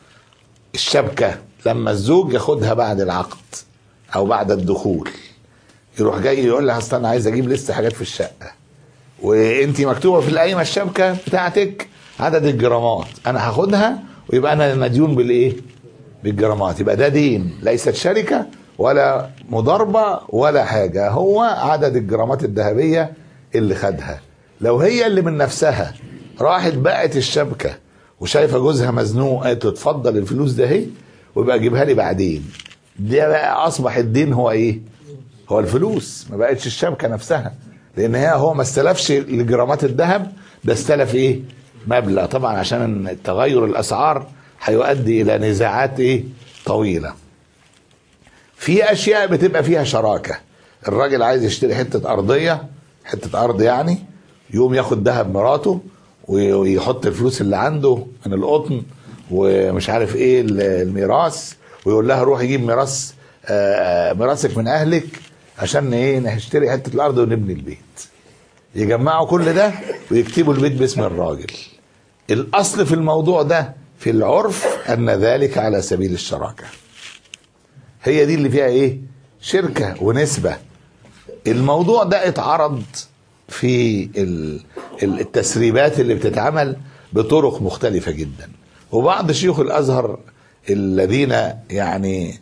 الشبكة لما الزوج ياخدها بعد العقد أو بعد الدخول، يروح جاي يقول لها أصل أنا عايز أجيب لسه حاجات في الشقة، وأنتي مكتوبة في القايمة الشبكة بتاعتك عدد الجرامات، أنا هاخدها ويبقى أنا مديون بالإيه؟ بالجرامات. يبقى ده دين، ليست شركة ولا مضاربة ولا حاجة، هو عدد الجرامات الذهبية اللي خدها. لو هي اللي من نفسها راحت باعت الشبكة وشايفة جوزها مزنوق قالت له اتفضل الفلوس ده اهي ويبقى جيبها لي بعدين، ده بقى أصبح الدين هو إيه؟ هو الفلوس، ما بقتش الشبكة نفسها، لأن هي هو ما استلفش الجرامات الذهب، ده استلف إيه؟ مبلغ. طبعا عشان تغير الأسعار هيؤدي إلى نزاعات إيه؟ طويلة. في أشياء بتبقى فيها شراكة، الراجل عايز يشتري حتة أرضية، حتة أرض يعني، يوم ياخد ذهب مراته ويحط الفلوس اللي عنده من القطن ومش عارف ايه الميراث، ويقول لها روح يجيب ميراث ميراثك من اهلك عشان ايه نشتري حته الارض ونبني البيت. يجمعوا كل ده ويكتبوا البيت باسم الراجل. الاصل في الموضوع ده في العرف ان ذلك على سبيل الشراكه، هي دي اللي فيها ايه؟ شركه ونسبه. الموضوع ده اتعرض في التسريبات اللي بتتعمل بطرق مختلفة جدا، وبعض شيوخ الأزهر الذين يعني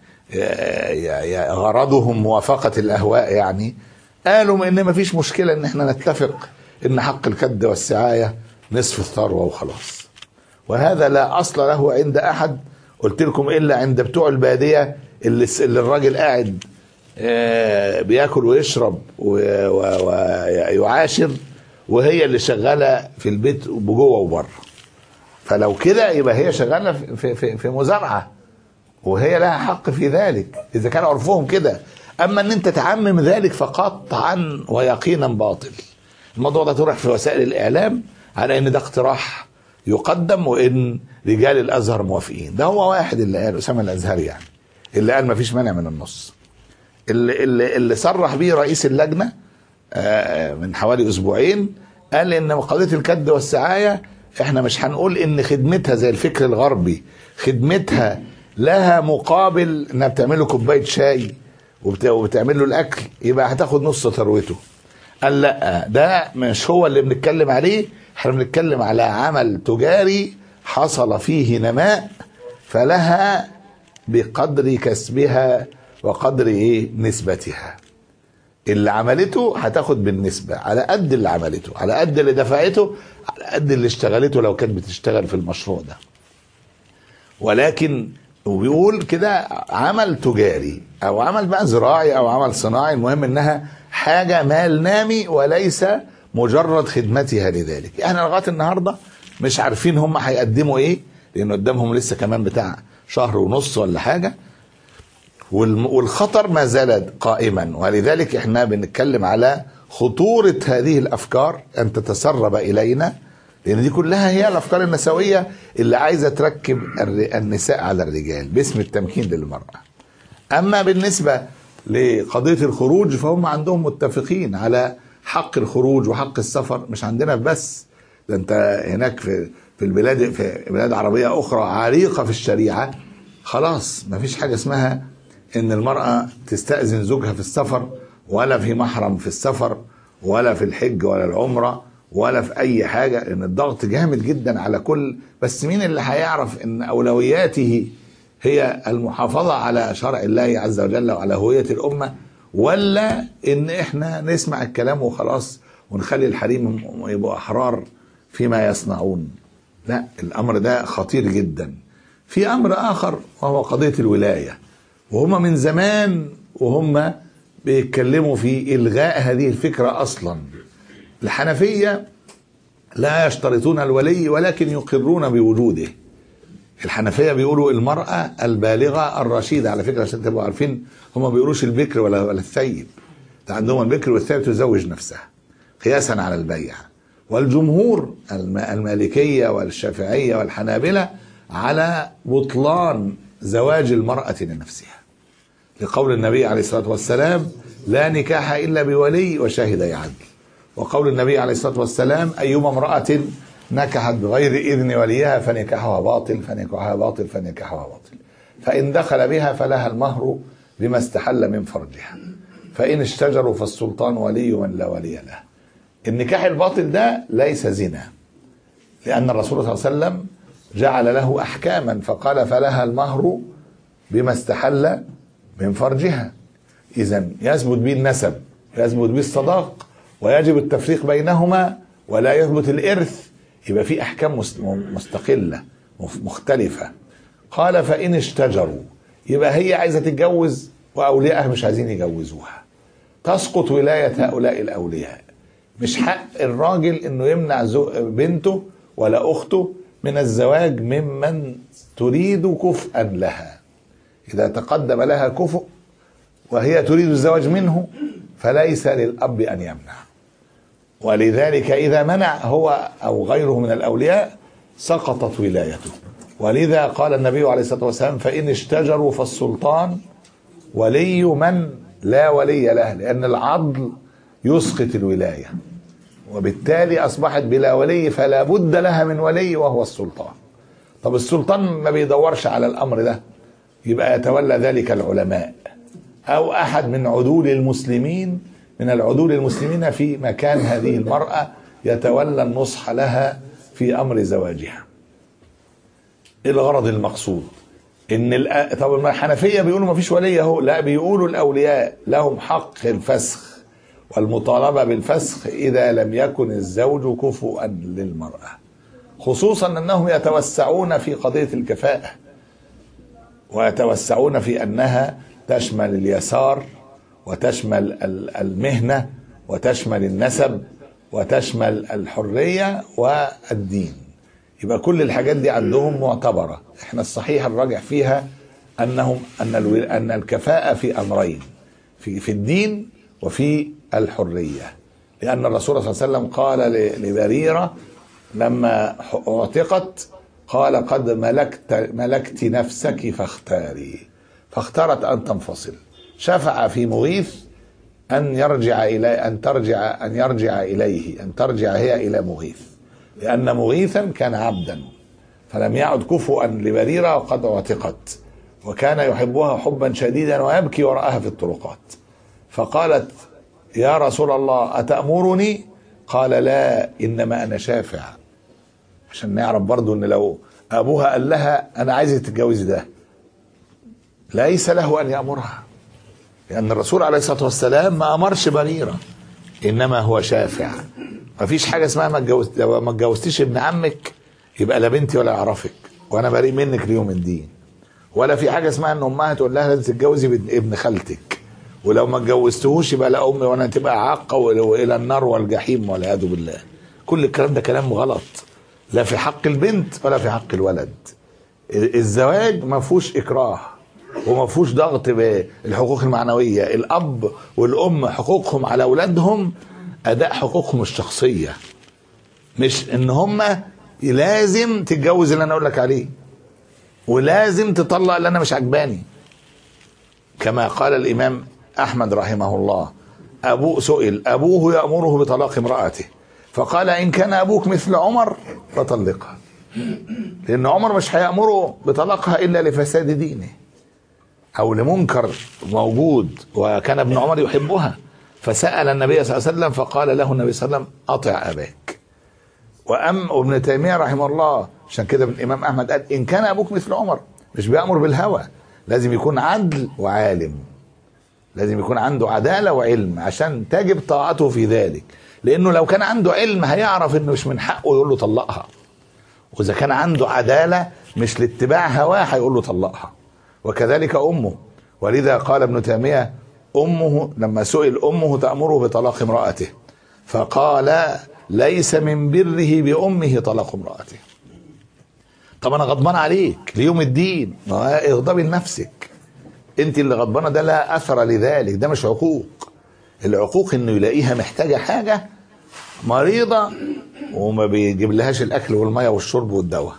غرضهم موافقة الأهواء يعني قالوا إن ما فيش مشكلة إن احنا نتفق إن حق الكد والسعاية نصف الثروة وخلاص، وهذا لا أصل له عند أحد، قلت لكم إلا عند بتوع البادية اللي, اللي الراجل قاعد بياكل ويشرب ويعاشر وهي اللي شغاله في البيت بجوه وبره. فلو كده يبقى هي شغاله في في في مزارعه وهي لها حق في ذلك اذا كان عرفهم كده. اما ان انت تعمم ذلك فقطعا ويقينا باطل. الموضوع ده طرح في وسائل الاعلام على ان ده اقتراح يقدم وان رجال الازهر موافقين. ده هو واحد اللي قال، اسامه الازهري يعني، اللي قال ما فيش مانع من النص. اللي, اللي, اللي صرح به رئيس اللجنة من حوالي أسبوعين قال إن قضية الكد والسعاية إحنا مش هنقول إن خدمتها زي الفكر الغربي، خدمتها لها مقابل إنها بتعمل له كوباية شاي وبتعمل له الأكل يبقى هتاخد نص ثروته. قال لا، ده مش هو اللي بنتكلم عليه، إحنا بنتكلم على عمل تجاري حصل فيه نماء فلها بقدر كسبها وقدر ايه نسبتها. اللي عملته هتاخد بالنسبة على قد اللي عملته، على قد اللي دفعته، على قد اللي اشتغلته لو كانت بتشتغل في المشروع ده. ولكن وبيقول كده عمل تجاري او عمل بقى زراعي او عمل صناعي، المهم انها حاجة مال نامي وليس مجرد خدمتها لذلك. احنا لغاية النهاردة مش عارفين هم هيقدموا ايه، لان قدامهم لسه كمان بتاع شهر ونص ولا حاجة، والخطر ما زال قائما. ولذلك احنا بنتكلم على خطورة هذه الافكار ان تتسرب الينا، لان دي كلها هي الافكار النسوية اللي عايزة تركب النساء على الرجال باسم التمكين للمرأة. اما بالنسبة لقضية الخروج فهم عندهم متفقين على حق الخروج وحق السفر، مش عندنا بس، ده انت هناك في في البلاد في بلاد عربية اخرى عريقة في الشريعة خلاص ما فيش حاجة اسمها ان المرأة تستأذن زوجها في السفر، ولا في محرم في السفر، ولا في الحج ولا العمرة ولا في اي حاجة، لان الضغط جامد جدا على كل. بس مين اللي هيعرف ان اولوياته هي المحافظة على شرع الله عز وجل وعلى هوية الامة، ولا ان احنا نسمع الكلام وخلاص ونخلي الحريم يبقوا احرار فيما يصنعون؟ لا، الامر ده خطير جدا. في امر اخر وهو قضية الولاية، وهم من زمان وهم بيتكلموا في إلغاء هذه الفكرة أصلا. الحنفية لا يشترطون الولي ولكن يقرون بوجوده. الحنفية بيقولوا المرأة البالغة الرشيدة، على فكرة عشان تبقوا عارفين، هم بيقولوش البكر ولا ولا الثيب، ده عندهم البكر والثيب تزوج نفسها قياسا على البيع. والجمهور المالكية والشافعية والحنابلة على بطلان زواج المرأة لنفسها، لقول النبي عليه الصلاة والسلام لا نكاح إلا بولي وشاهدي عدل، وقول النبي عليه الصلاة والسلام أيما امرأة نكحت بغير إذن وليها فنكاحها باطل فنكاحها باطل فنكاحها باطل، فإن دخل بها فلها المهر بما استحل من فرجها، فإن اشتجروا فالسلطان ولي من لا ولي له. النكاح الباطل ده ليس زنا، لأن الرسول صلى الله عليه وسلم جعل له أحكاما فقال فلها المهر بما استحل من فرجها. إذن يثبت به النسب، يثبت به الصداق، ويجب التفريق بينهما ولا يثبت الإرث، يبقى في أحكام مستقلة مختلفة. قال فإن اشتجروا، يبقى هي عايزة تتجوز وأوليائها مش عايزين يجوزوها، تسقط ولاية هؤلاء الأولياء. مش حق الراجل إنه يمنع بنته ولا أخته من الزواج ممن تريد كفءا لها. إذا تقدم لها كفء وهي تريد الزواج منه فليس للأب أن يمنع، ولذلك إذا منع هو أو غيره من الأولياء سقطت ولايته. ولذا قال النبي عليه الصلاة والسلام فإن اشتجروا فالسلطان ولي من لا ولي له، لأن العضل يسقط الولاية، وبالتالي أصبحت بلا ولي فلا بد لها من ولي وهو السلطان. طب السلطان ما بيدورش على الأمر ده، يبقى يتولى ذلك العلماء أو أحد من عدول المسلمين من العدول المسلمين في مكان هذه المرأة يتولى النصح لها في أمر زواجها. الغرض المقصود إن طب الحنفية بيقولوا ما فيش ولي اهو، لا، بيقولوا الأولياء لهم حق الفسخ والمطالبة بالفسخ إذا لم يكن الزوج كفؤا للمرأة، خصوصا أنهم يتوسعون في قضية الكفاءة ويتوسعون في أنها تشمل اليسار وتشمل المهنة وتشمل النسب وتشمل الحرية والدين. يبقى كل الحاجات دي عندهم معتبرة. احنا الصحيح الراجح فيها أنهم أن أن الكفاءة في أمرين، في في الدين وفي الحرية، لأن الرسول صلى الله عليه وسلم قال لبريرة لما اعتقت قال قد ملكت ملكت نفسك فاختاري، فاختارت أن تنفصل. شفع في مغيث أن يرجع إلى أن ترجع أن يرجع إليه أن ترجع هي إلى مغيث، لأن مغيثا كان عبدا فلم يعد كفؤا لبريرة وقد اعتقت، وكان يحبها حبا شديدا ويبكي وراءها في الطرقات. فقالت يا رسول الله أتأمرني؟ قال لا، إنما أنا شافع، عشان نعرف برضو أن لو أبوها قال لها أنا عايزة تتجوز ده ليس له أن يأمرها، لأن الرسول عليه الصلاة والسلام ما أمرش بريرة، إنما هو شافع. ما فيش حاجة اسمها ما اتجوزت لو ما اتجوزتيش ابن عمك يبقى لا بنتي ولا أعرفك وأنا بريء منك ليوم الدين، ولا في حاجة اسمها إن أمها تقول لها لازم تتجوزي ابن خالتك، ولو ما اتجوزتهوش يبقى لا أمي وأنا تبقى عاقة وإلى النار والجحيم والعياذ بالله. كل الكلام ده كلام غلط، لا في حق البنت ولا في حق الولد. الزواج ما فيهوش إكراه وما فيهوش ضغط بالحقوق المعنوية. الأب والأم حقوقهم على أولادهم أداء حقوقهم الشخصية، مش إن هم لازم تتجوز اللي أنا أقول لك عليه ولازم تطلق اللي أنا مش عجباني. كما قال الإمام أحمد رحمه الله، أبوه سئل أبوه يأمره بطلاق امرأته فقال إن كان أبوك مثل عمر فطلقها، لأن عمر مش هيأمره بطلاقها إلا لفساد دينه أو لمنكر موجود، وكان ابن عمر يحبها، فسأل النبي صلى الله عليه وسلم فقال له النبي صلى الله عليه وسلم أطع أباك. وأم ابن تيمية رحمه الله عشان كده الإمام أحمد قال إن كان أبوك مثل عمر، مش بيأمر بالهوى، لازم يكون عدل وعالم، لازم يكون عنده عدالة وعلم عشان تجب طاعته في ذلك، لأنه لو كان عنده علم هيعرف إنه مش من حقه يقول له طلقها، وإذا كان عنده عدالة مش لاتباع هواه هيقول له طلقها. وكذلك أمه، ولذا قال ابن تيمية أمه لما سئل أمه تأمره بطلاق امرأته فقال ليس من بره بأمه طلاق امرأته. طب أنا غضبان عليك ليوم الدين، اغضبي لنفسك، أنت اللي غضبانة، ده لا أثر لذلك، ده مش عقوق. العقوق إنه يلاقيها محتاجة حاجة، مريضة وما بيجيب لهاش الأكل والمية والشرب والدواء،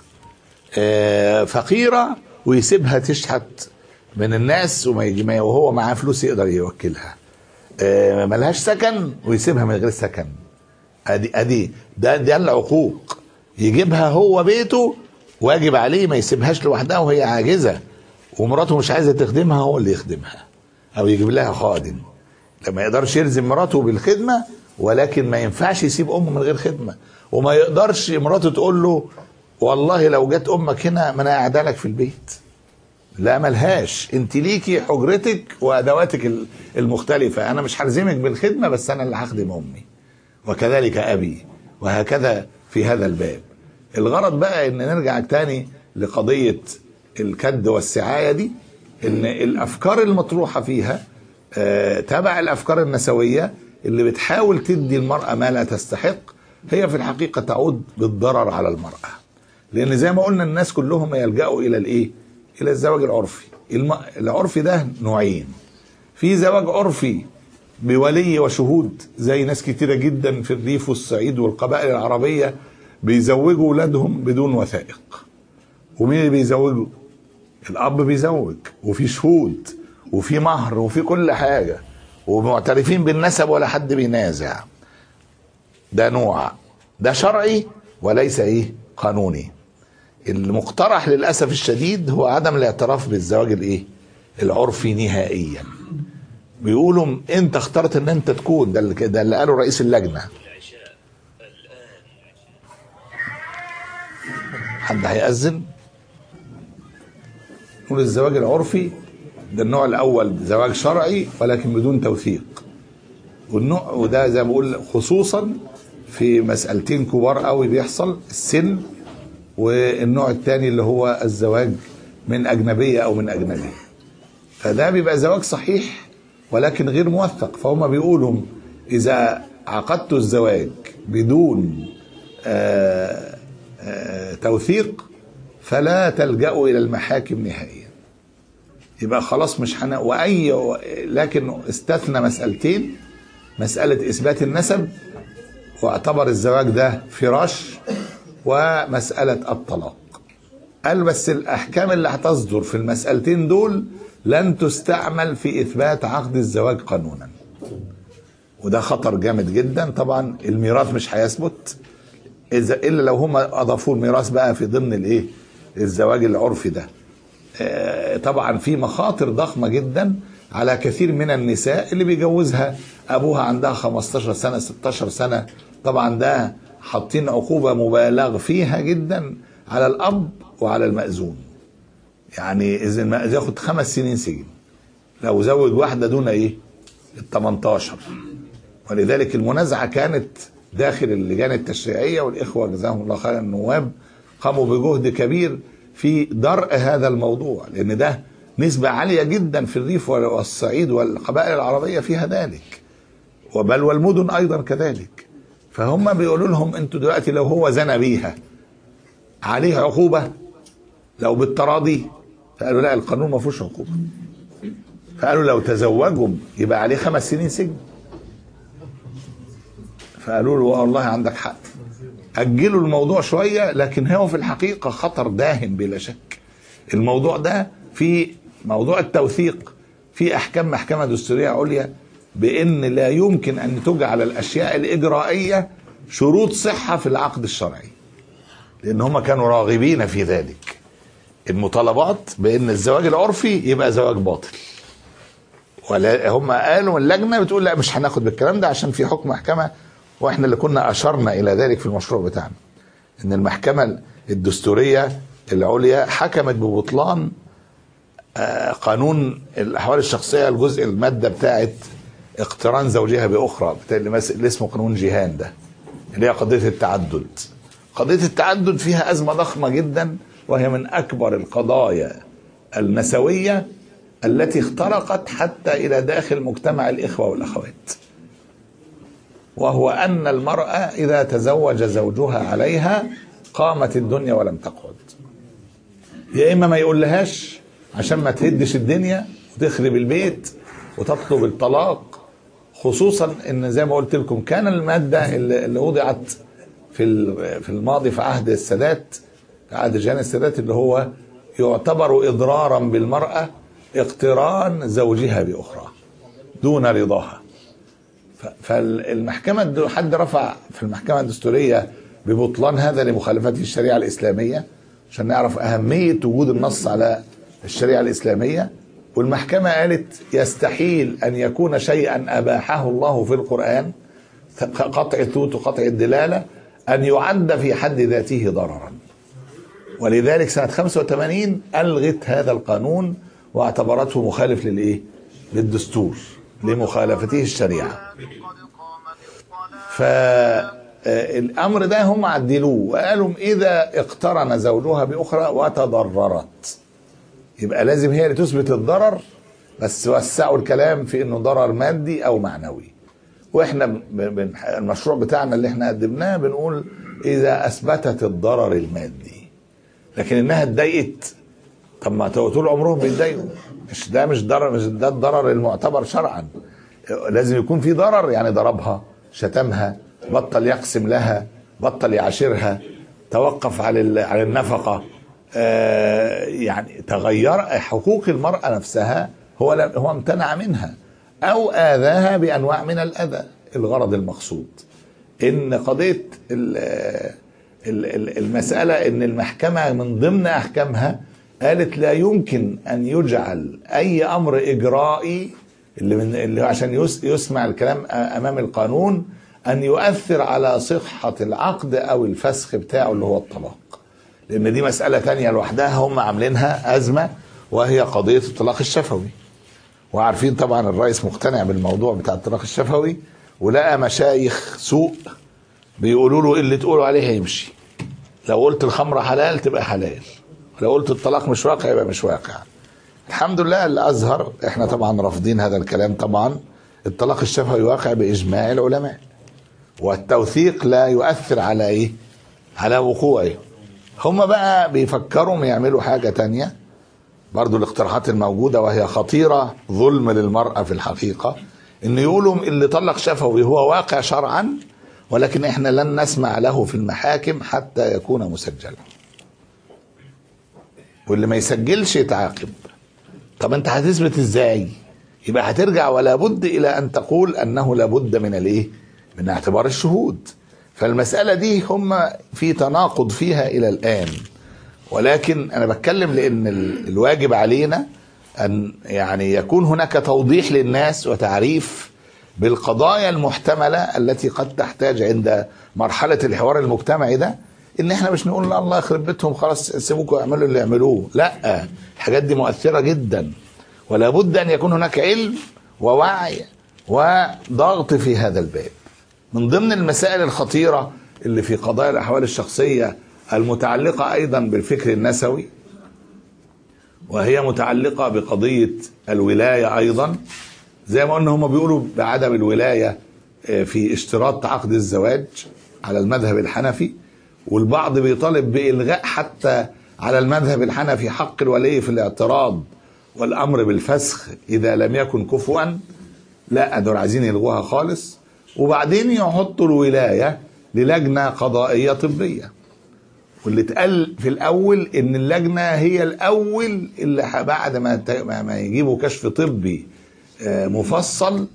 فقيرة ويسيبها تشحت من الناس وما يجي وهو معاه فلوس يقدر يوكلها، ملهاش سكن ويسيبها من غير سكن، ادي ادي ده ده العقوق. يجيبها هو بيته واجب عليه ما يسيبهاش لوحدها وهي عاجزة ومراته مش عايزة تخدمها، هو اللي يخدمها او يجيب لها خادم. لما يقدرش يلزم مراته بالخدمة، ولكن ما ينفعش يسيب امه من غير خدمة، وما يقدرش مراته تقول له والله لو جت امك هنا ما انا قاعده لك في البيت. لا ملهاش، انت ليكي حجرتك وادواتك المختلفة، انا مش هلزمك بالخدمة بس انا اللي هخدم امي، وكذلك ابي، وهكذا في هذا الباب. الغرض بقى ان نرجع تاني لقضية الكد والسعاية دي، ان الافكار المطروحة فيها آه تبع الافكار النسوية اللي بتحاول تدي المرأة ما لا تستحق، هي في الحقيقة تعود بالضرر على المرأة. لان زي ما قلنا الناس كلهم يلجأوا الى الايه؟ الى الزواج العرفي. العرفي ده نوعين، في زواج عرفي بولي وشهود زي ناس كتيرة جدا في الريف والصعيد والقبائل العربية بيزوجوا ولادهم بدون وثائق. ومين اللي بيزوجوا؟ الاب بيزوج، وفي شهود وفي مهر وفي كل حاجة ومعترفين بالنسب ولا حد بينازع. ده نوع، ده شرعي وليس ايه؟ قانوني. المقترح للأسف الشديد هو عدم الاعتراف بالزواج الايه؟ العرفي نهائيا. بيقولوا انت اخترت ان انت تكون، ده اللي, ده اللي قاله رئيس اللجنة. حد هيأذن؟ يقول الزواج العرفي ده النوع الاول زواج شرعي ولكن بدون توثيق، والنوع وده زي ما بقول خصوصا في مسألتين كبار قوي بيحصل، السن، والنوع الثاني اللي هو الزواج من أجنبية أو من أجنبي. فده بيبقى زواج صحيح ولكن غير موثق. فهم بيقولوا إذا عقدت الزواج بدون آآ آآ توثيق فلا تلجأوا إلى المحاكم نهائيا، يبقى خلاص مش حنا وأي. لكن استثنى مسألتين، مسألة إثبات النسب واعتبر الزواج ده فراش، ومسألة الطلاق. قال بس الأحكام اللي هتصدر في المسألتين دول لن تستعمل في إثبات عقد الزواج قانونا، وده خطر جامد جدا. طبعا الميراث مش هيثبت إذا إلا لو هم أضافوا الميراث بقى في ضمن الإيه؟ الزواج العرفي ده. آه طبعا في مخاطر ضخمة جدا على كثير من النساء اللي بيجوزها أبوها عندها خمستاشر سنة ستاشر سنة. طبعا ده حاطين عقوبة مبالغ فيها جدا على الأب وعلى المأذون. يعني إذا المأذون ياخد خمس سنين سجن لو زوج واحدة دون إيه؟ التمنتاشر. ولذلك المنازعة كانت داخل اللجان التشريعية، والإخوة جزاهم الله خيرا النواب قاموا بجهد كبير في درء هذا الموضوع، لأن ده نسبة عالية جدا في الريف والصعيد والقبائل العربية فيها ذلك، وبل والمدن أيضا كذلك. فهم بيقولوا لهم انتوا دلوقتي لو هو زنى بيها عليه عقوبة لو بالتراضي؟ فقالوا لا، القانون ما فيهوش عقوبة. فقالوا لو تزوجهم يبقى عليه خمس سنين سجن. فقالوا له والله عندك حق، أجلوا الموضوع شوية. لكن هو في الحقيقة خطر داهم بلا شك. الموضوع ده في موضوع التوثيق في أحكام محكمة دستورية عليا بأن لا يمكن أن تجعل الأشياء الإجرائية شروط صحة في العقد الشرعي، لأن هم كانوا راغبين في ذلك. المطالبات بأن الزواج العرفي يبقى زواج باطل، ولا هم قالوا اللجنة بتقول لا مش هناخد بالكلام ده عشان في حكم محكمة. وإحنا اللي كنا أشرنا إلى ذلك في المشروع بتاعنا، إن المحكمة الدستورية العليا حكمت ببطلان قانون الأحوال الشخصية، الجزء المادة بتاعت اقتران زوجها بأخرى اللي اسمه قانون جيهان ده، اللي هي قضية التعدد. قضية التعدد فيها أزمة ضخمة جدا، وهي من أكبر القضايا النسوية التي اخترقت حتى إلى داخل مجتمع الإخوة والأخوات، وهو أن المرأة إذا تزوج زوجها عليها قامت الدنيا ولم تقعد. يا إما ما يقول لهاش عشان ما تهدش الدنيا وتخرب البيت وتطلب الطلاق، خصوصا ان زي ما قلت لكم كان المادة اللي وضعت في في الماضي في عهد السادات، في عهد جان السادات، اللي هو يعتبر إضرارا بالمرأة اقتران زوجها بأخرى دون رضاها. فالمحكمة حد رفع في المحكمة الدستورية ببطلان هذا لمخالفته الشريعة الإسلامية، عشان نعرف أهمية وجود النص على الشريعة الإسلامية. والمحكمة قالت يستحيل أن يكون شيئا أباحه الله في القرآن قطع الثبوت وقطع الدلالة أن يعد في حد ذاته ضررا، ولذلك سنة خمسة وثمانين ألغت هذا القانون واعتبرته مخالف للإيه؟ للدستور، لمخالفته الشريعة. فالأمر ده هم عدلوه وقالوا إذا اقترن زوجها بأخرى وتضررت يبقى لازم هي اللي تثبت الضرر، بس وسعوا الكلام في انه ضرر مادي او معنوي. واحنا المشروع بتاعنا اللي احنا قدمناه بنقول اذا اثبتت الضرر المادي، لكن انها اتضايقت، طب ما طول عمرهم بيتضايقوا، مش ده مش ضرر، مش ده الضرر المعتبر شرعا. لازم يكون في ضرر، يعني ضربها، شتمها، بطل يقسم لها، بطل يعاشرها، توقف على على النفقه، يعني تغير حقوق المرأة نفسها، هو هو امتنع منها أو آذاها بأنواع من الأذى. الغرض المقصود إن قضية المسألة إن المحكمة من ضمن أحكامها قالت لا يمكن أن يجعل أي أمر إجرائي اللي, من اللي عشان يسمع الكلام أمام القانون أن يؤثر على صحة العقد أو الفسخ بتاعه اللي هو الطلاق، لأن دي مسألة تانية لوحدها هم عاملينها أزمة، وهي قضية الطلاق الشفوي. وعارفين طبعا الرئيس مقتنع بالموضوع بتاع الطلاق الشفوي، ولقى مشايخ سوء بيقولوا له اللي تقولوا عليه هيمشي، لو قلت الخمرة حلال تبقى حلال، لو قلت الطلاق مش واقع يبقى مش واقع. الحمد لله الأزهر احنا طبعا رافضين هذا الكلام. طبعا الطلاق الشفوي واقع بإجماع العلماء، والتوثيق لا يؤثر على ايه؟ على وقوعه. هم بقى بيفكروا يعملوا حاجة تانية برضو، الاقتراحات الموجودة وهي خطيرة، ظلم للمرأة في الحقيقة، ان يقولوا اللي طلق شفوي هو واقع شرعا، ولكن احنا لن نسمع له في المحاكم حتى يكون مسجلا، واللي ما يسجلش يتعاقب. طب انت هتثبت ازاي؟ يبقى هترجع ولا بد الى ان تقول انه لابد من الايه؟ من اعتبار الشهود. فالمسألة دي هم في تناقض فيها إلى الآن، ولكن أنا بتكلم لأن الواجب علينا أن يعني يكون هناك توضيح للناس وتعريف بالقضايا المحتملة التي قد تحتاج عند مرحلة الحوار المجتمعي ده، إن إحنا مش نقول الله يخرب بيتهم خلاص سيبوكوا يعملوا اللي يعملوه، لا، الحاجات دي مؤثرة جدا، ولا بد أن يكون هناك علم ووعي وضغط في هذا الباب. من ضمن المسائل الخطيرة اللي في قضايا الأحوال الشخصية المتعلقة أيضا بالفكر النسوي، وهي متعلقة بقضية الولاية أيضا. زي ما قلنا هم بيقولوا بعدم الولاية في اشتراط عقد الزواج على المذهب الحنفي، والبعض بيطالب بإلغاء حتى على المذهب الحنفي حق الولي في الاعتراض والأمر بالفسخ إذا لم يكن كفوا. لا، دول عايزين يلغوها خالص، وبعدين يحطوا الولاية للجنة قضائية طبية. واللي اتقال في الأول إن اللجنة هي الأول اللي بعد ما ما يجيبوا كشف طبي مفصل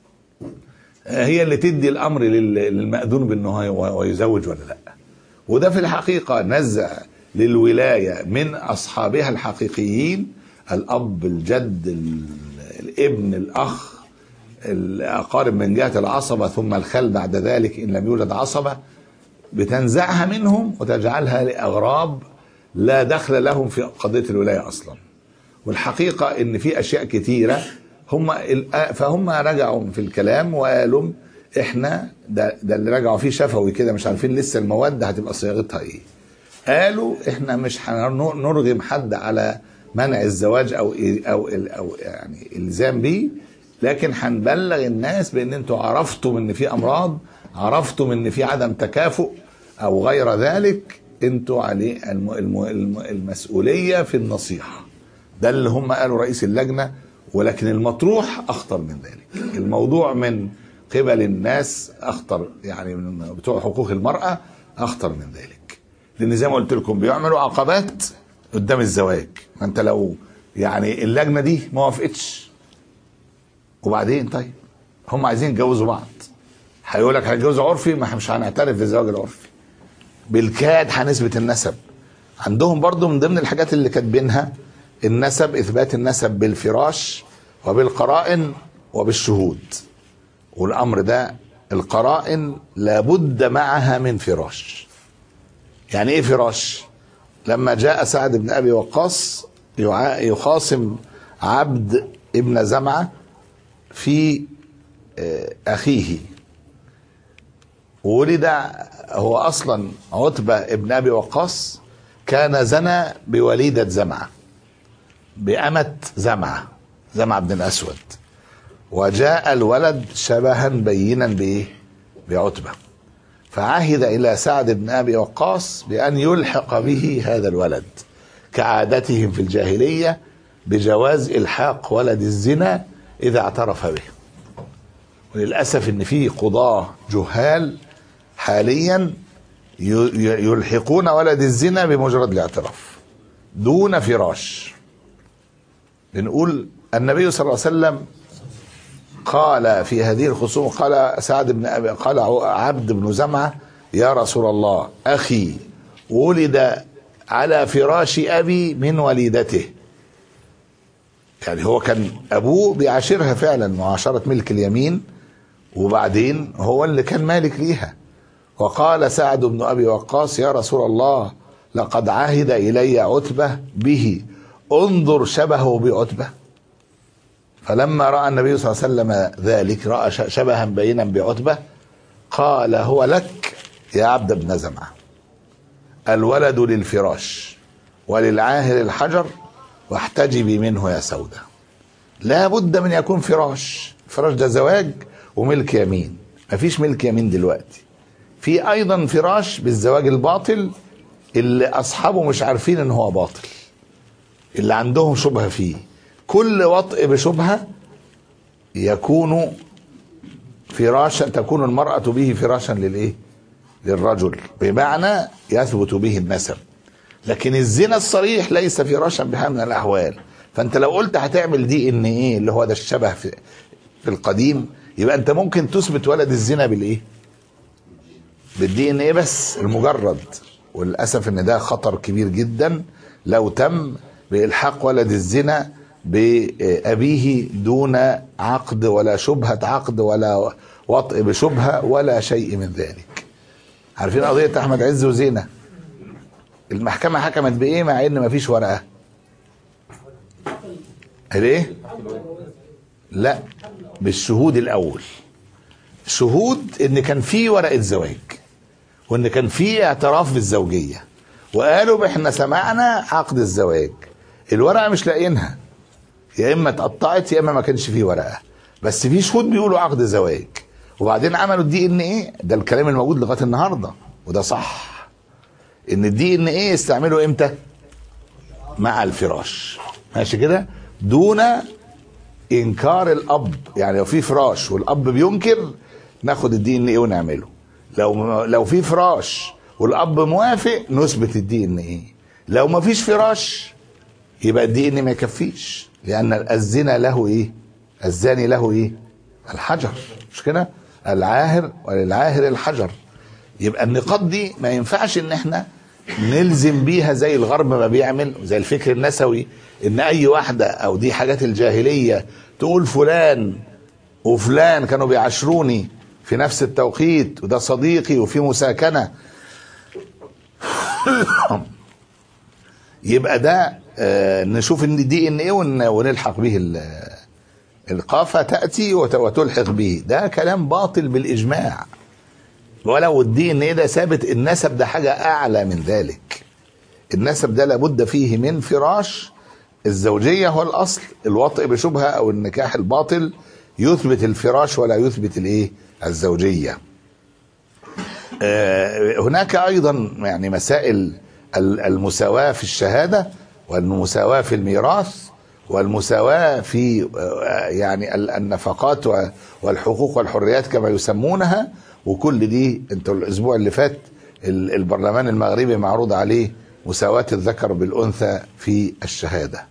هي اللي تدي الأمر للمأذون بأنه هو يزوج ولا لا. وده في الحقيقة نزع للولاية من أصحابها الحقيقيين، الأب، الجد، الابن، الأخ، الأقارب من جهة العصبة، ثم الخال بعد ذلك إن لم يولد عصبة، بتنزعها منهم وتجعلها لأغراب لا دخل لهم في قضية الولاية أصلا. والحقيقة إن في أشياء كثيرة هم فهم رجعوا في الكلام وقالوا إحنا ده, ده اللي رجعوا فيه شفوي كده، مش عارفين لسه المواد هتبقى صياغتها إيه. قالوا إحنا مش هنرغم حد على منع الزواج او او او يعني الزام بيه، لكن هنبلغ الناس بان انتوا عرفتم ان في امراض، عرفتم ان في عدم تكافؤ او غير ذلك، انتوا عليه المسؤوليه في النصيحه. ده اللي هم قالوا رئيس اللجنه. ولكن المطروح اخطر من ذلك، الموضوع من قبل الناس اخطر، يعني من بتوع حقوق المراه اخطر من ذلك، لان زي ما قلت لكم بيعملوا عقبات قدام الزواج. ما انت لو يعني اللجنه دي ما وافقتش وبعدين طيب هم عايزين يتجوزوا بعض، هيقول لك هنتجوز عرفي، ما مش هنعترف بالزواج العرفي، بالكاد هنثبت النسب. عندهم برضو من ضمن الحاجات اللي كاتبينها النسب، اثبات النسب بالفراش وبالقرائن وبالشهود. والامر ده القرائن لابد معها من فراش. يعني ايه فراش؟ لما جاء سعد بن ابي وقاص يخاصم عبد ابن زمعة في اخيه، ولد هو اصلا عتبة ابن ابي وقاص كان زنى بوليدة زمعة، بأمة زمعة، زمعة بن الاسود، وجاء الولد شبها بينا بايه؟ بعتبة. فعهد الى سعد بن ابي وقاص بان يلحق به هذا الولد، كعادتهم في الجاهلية بجواز الحاق ولد الزنا اذا اعترف به. وللاسف ان في قضاة جهال حاليا يلحقون ولد الزنا بمجرد الاعتراف دون فراش. بنقول النبي صلى الله عليه وسلم قال في هذه الخصوم، قال سعد بن أبي، قال عبد بن زمعة يا رسول الله أخي ولد على فراش أبي من وليدته. يعني هو كان أبوه بيعاشرها فعلا معاشرة ملك اليمين، وبعدين هو اللي كان مالك ليها. وقال سعد بن أبي وقاص يا رسول الله لقد عهد إلي عتبة به، انظر شبهه بعتبة. فلما رأى النبي صلى الله عليه وسلم ذلك، رأى شبها بينا بعتبة، قال هو لك يا عبد بن زمعة، الولد للفراش وللعاهر الحجر، واحتجبي منه يا سودة. لا بد من يكون فراش. فراش ده زواج وملك يمين، مفيش ملك يمين دلوقتي. في ايضا فراش بالزواج الباطل اللي اصحابه مش عارفين ان هو باطل، اللي عندهم شبهة فيه. كل وطء بشبهة يكون فراشا، تكون المرأة به فراشا للايه؟ للرجل، بمعنى يثبت به النسب. لكن الزنا الصريح ليس فراشا بحال من الاحوال. فانت لو قلت هتعمل دي ان ايه اللي هو ده الشبه في, في القديم، يبقى انت ممكن تثبت ولد الزنا بالايه؟ بالدي ان ايه بس المجرد. وللاسف ان ده خطر كبير جدا لو تم بإلحاق ولد الزنا بأبيه دون عقد ولا شبهة عقد ولا وطء بشبهة ولا شيء من ذلك. عارفين قضية أحمد عز وزينة؟ المحكمة حكمت بإيه مع إن مفيش ورقة؟ ليه؟ لا، بالشهود الأول. شهود إن كان في ورقة زواج وإن كان في اعتراف بالزوجية، وقالوا إحنا سمعنا عقد الزواج. الورقة مش لاقينها، يا إما اتقطعت يا إما ما كانش فيه ورقة، بس في شهود بيقولوا عقد زواج. وبعدين عملوا الدي ان ايه، ده الكلام الموجود لغاية النهاردة وده صح، ان الدي ان ايه استعملوا امتى؟ مع الفراش، ماشي كده، دون انكار الاب. يعني لو في فراش والاب بينكر ناخد الدي ان ايه ونعمله. لو لو في فراش والاب موافق نثبت الدي ان ايه. لو ما فيش فراش يبقى الدي ان ما يكفيش، لان الزنا له ايه؟ الزاني له ايه؟ الحجر، مش كده؟ العاهر وللعاهر الحجر. يبقى النقاط دي ما ينفعش ان احنا نلزم بيها زي الغرب ما بيعمل، زي الفكر النسوي، ان اي واحدة او دي حاجات الجاهلية تقول فلان وفلان كانوا بيعاشروني في نفس التوقيت وده صديقي وفي مساكنة. يبقى ده آه نشوف ان دي ان ايه ونلحق به القافة تأتي وتلحق به. ده كلام باطل بالإجماع. ولو الدي ان ايه ده ثابت، النسب ده حاجة أعلى من ذلك. النسب ده لابد فيه من فراش الزوجية هو الأصل، الوطء بشبهة أو النكاح الباطل يثبت الفراش ولا يثبت الإيه؟ الزوجية. آه هناك أيضا يعني مسائل المساواة في الشهادة، والمساواة في الميراث، والمساواة في آه يعني النفقات والحقوق والحريات كما يسمونها. وكل دي انتوا الأسبوع اللي فات البرلمان المغربي معروض عليه مساواة الذكر بالأنثى في الشهادة.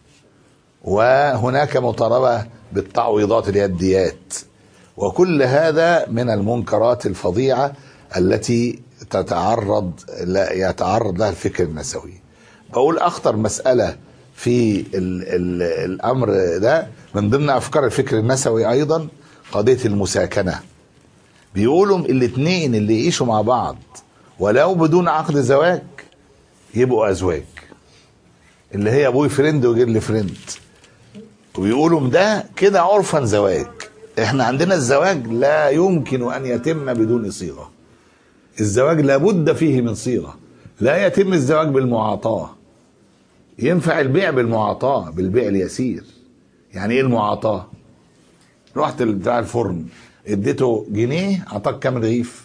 وهناك مطالبة بالتعويضات اللي هي الديات. وكل هذا من المنكرات الفظيعة التي تتعرض لا يتعرض لها الفكر النسوي. بقول أخطر مسألة في ال ال الأمر ده من ضمن أفكار الفكر النسوي أيضا قضية المساكنة. بيقولوا الاثنين اللي يعيشوا مع بعض ولو بدون عقد زواج يبقوا أزواج، اللي هي بوي فريند وجيرل فريند. وبيقولوا ده كده عرفا زواج. احنا عندنا الزواج لا يمكن أن يتم بدون صيغة. الزواج لابد فيه من صيغة. لا يتم الزواج بالمعاطاة. ينفع البيع بالمعاطاة، بالبيع اليسير. يعني ايه المعاطاة؟ رحت بتاع الفرن اديته جنيه اعطاك كام رغيف؟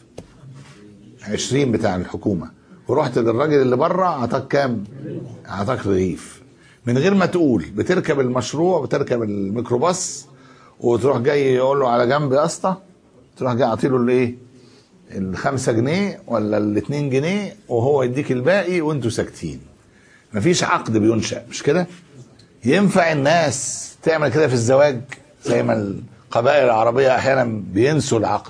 عشرين بتاع الحكومة. ورحت للراجل اللي بره اعطاك كام؟ اعطاك رغيف. من غير ما تقول بتركب المشروع، بتركب الميكروباص وتروح جاي يقول له على جنب يا اسطى، تروح جاي اعطيله الايه؟ الخمسة جنيه ولا الاتنين جنيه وهو يديك الباقي وانتوا ساكتين. مفيش عقد بينشأ، مش كده؟ ينفع الناس تعمل كده في الزواج زي ما القبائل العربية احيانا بينسوا العقد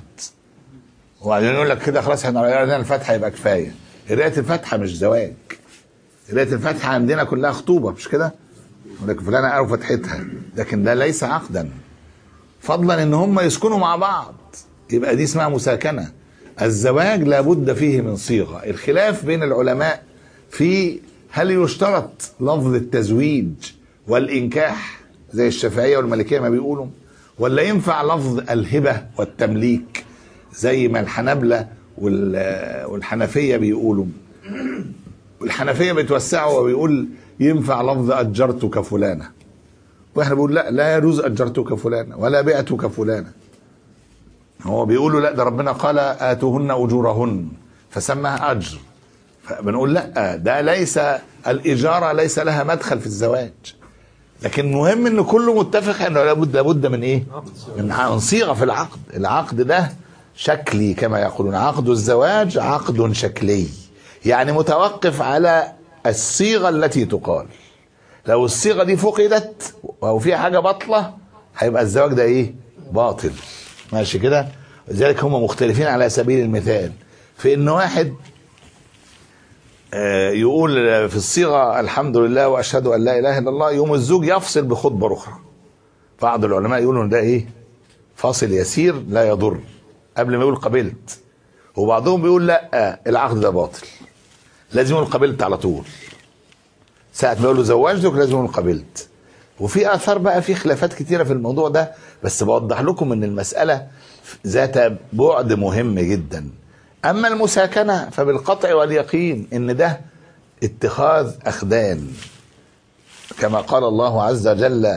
وبعدين يقول لك كده خلاص احنا قرينا الفاتحة يبقى كفاية. قراية الفاتحة مش زواج. قراية الفاتحة عندنا كلها خطوبة، مش كده؟ يقول لك فلانة قالوا فتحتها، لكن ده ليس عقدا. فضلا ان هم يسكنوا مع بعض يبقى دي اسمها مساكنة. الزواج لابد فيه من صيغة. الخلاف بين العلماء في هل يشترط لفظ التزويج والإنكاح زي الشافعية والمالكية ما بيقولوا، ولا ينفع لفظ الهبة والتمليك زي ما الحنابلة والحنفية بيقولوا. والحنفية بيتوسعوا وبيقول ينفع لفظ أجرتك فلانة، واحنا بيقول لا لا يجوز أجرتك فلانة ولا بعتك فلانة. هو بيقولوا لا ده ربنا قال آتوهن أجورهن فسمها أجر. فبنقول لا، ده ليس الإجارة ليس لها مدخل في الزواج. لكن مهم ان كله متفق انه لابد لابد من ايه؟ من صيغة في العقد. العقد ده شكلي كما يقولون، عقد الزواج عقد شكلي، يعني متوقف على الصيغة التي تقال. لو الصيغة دي فقدت او في حاجة باطلة هيبقى الزواج ده ايه؟ باطل. ماشي كده؟ لذلك هم مختلفين على سبيل المثال في ان واحد يقول في الصيغة الحمد لله وأشهد أن لا إله إلا الله، يوم الزوج يفصل بخطبة أخرى. بعض العلماء يقولون ده إيه؟ فاصل يسير لا يضر قبل ما يقول قبلت. وبعضهم بيقول لا العقد ده باطل، لازم يقول قبلت على طول. ساعة ما يقول له زوجتك لازم يقول قبلت. وفي آثار بقى في خلافات كتيرة في الموضوع ده، بس بوضح لكم إن المسألة ذات بعد مهم جدا. أما المساكنة فبالقطع واليقين إن ده اتخاذ أخدان، كما قال الله عز وجل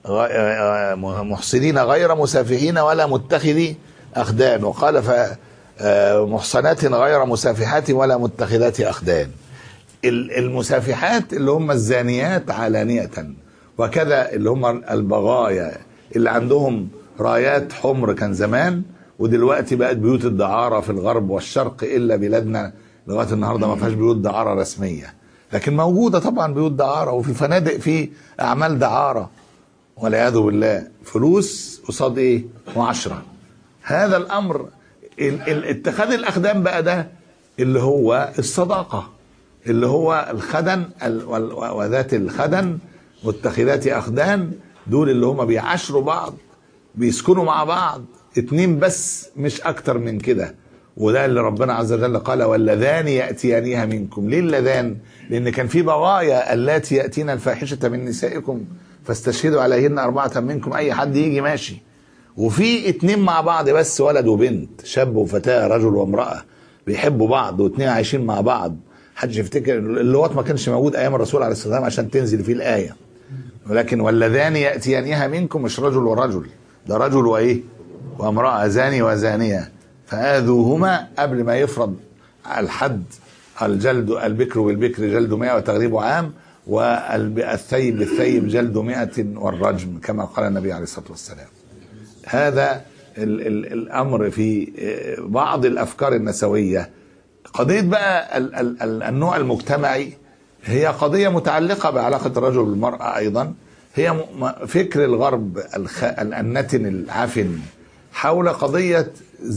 محسنين غير مسافحين ولا متخذي أخدان، وقال محصنات غير مسافحات ولا متخذات أخدان. المسافحات اللي هم الزانيات علانية، وكذا اللي هم البغايا اللي عندهم رايات حمر كان زمان، ودلوقتي بقت بيوت الدعارة في الغرب والشرق، إلا بلادنا لغاية النهاردة ما فيهاش بيوت دعارة رسمية، لكن موجودة طبعا بيوت دعارة، وفي فنادق في أعمال دعارة والعياذ بالله، فلوس قصاد إيه؟ وعشرة. هذا الأمر اتخاذ الأخدان بقى ده اللي هو الصداقة، اللي هو الخدن وذات الخدن متخذات أخدان، دول اللي هم بيعاشروا بعض، بيسكنوا مع بعض اتنين بس مش اكتر من كده. وده اللي ربنا عز وجل قال واللذان يأتيانيها منكم. ليه اللذان؟ لان كان في بغايا اللاتي يأتين الفاحشة من نسائكم فاستشهدوا عليهن أربعة منكم، اي حد يجي ماشي. وفي اتنين مع بعض بس، ولد وبنت، شاب وفتاة، رجل وامرأة بيحبوا بعض واتنين عايشين مع بعض. حدش يفتكر اللواط ما كانش موجود ايام الرسول عليه الصلاة والسلام عشان تنزل فيه الآية، ولكن واللذان يأتيانها منكم مش رجل ورجل، ده رجل وايه وامرأة، زاني وزانية فآذوهما قبل ما يفرض الحد الجلد البكر بالبكر جلد مئة وتغريب عام، والثيب بالثيب جلد مئة والرجم كما قال النبي عليه الصلاة والسلام. هذا ال ال الأمر في بعض الأفكار النسوية. قضية بقى ال ال ال النوع المجتمعي هي قضية متعلقة بعلاقة الرجل بالمرأة أيضا، هي فكر الغرب النتن العفن حول قضية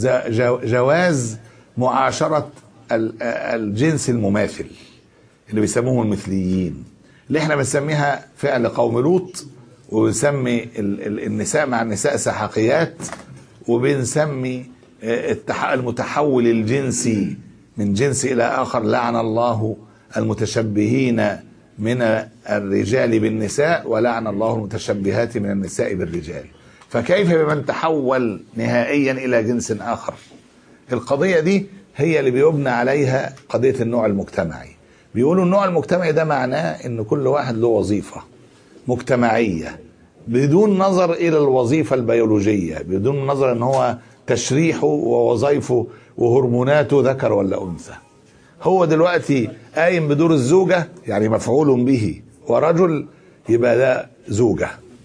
جواز معاشرة الجنس المماثل اللي بيسموهم المثليين، اللي احنا بنسميها فعل قوم لوط، وبنسمي النساء مع النساء سحقيات، وبنسمي المتحول الجنسي من جنس إلى آخر لعن الله المتشبهين من الرجال بالنساء ولعن الله المتشبهات من النساء بالرجال. فكيف بمن تحول نهائيا إلى جنس آخر؟ القضية دي هي اللي بيبنى عليها قضية النوع المجتمعي. بيقولوا النوع المجتمعي ده معناه ان كل واحد له وظيفة مجتمعية بدون نظر الى الوظيفة البيولوجية، بدون نظر ان هو تشريحه ووظائفه وهرموناته ذكر ولا انثى. هو دلوقتي قايم بدور الزوجة، يعني مفعول به ورجل، يبقى ده زوجة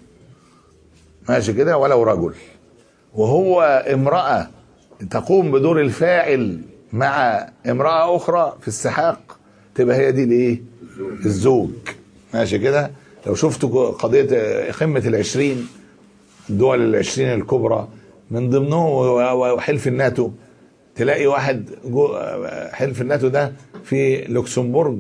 ماشي كده ولو رجل، وهو امرأة تقوم بدور الفاعل مع امرأة اخرى في السحاق، تبقى هي دي الايه الزوج ماشي كده. لو شفتوا قضية قمة العشرين الدول العشرين الكبرى من ضمنه وحلف الناتو، تلاقي واحد حلف الناتو ده في لوكسمبورغ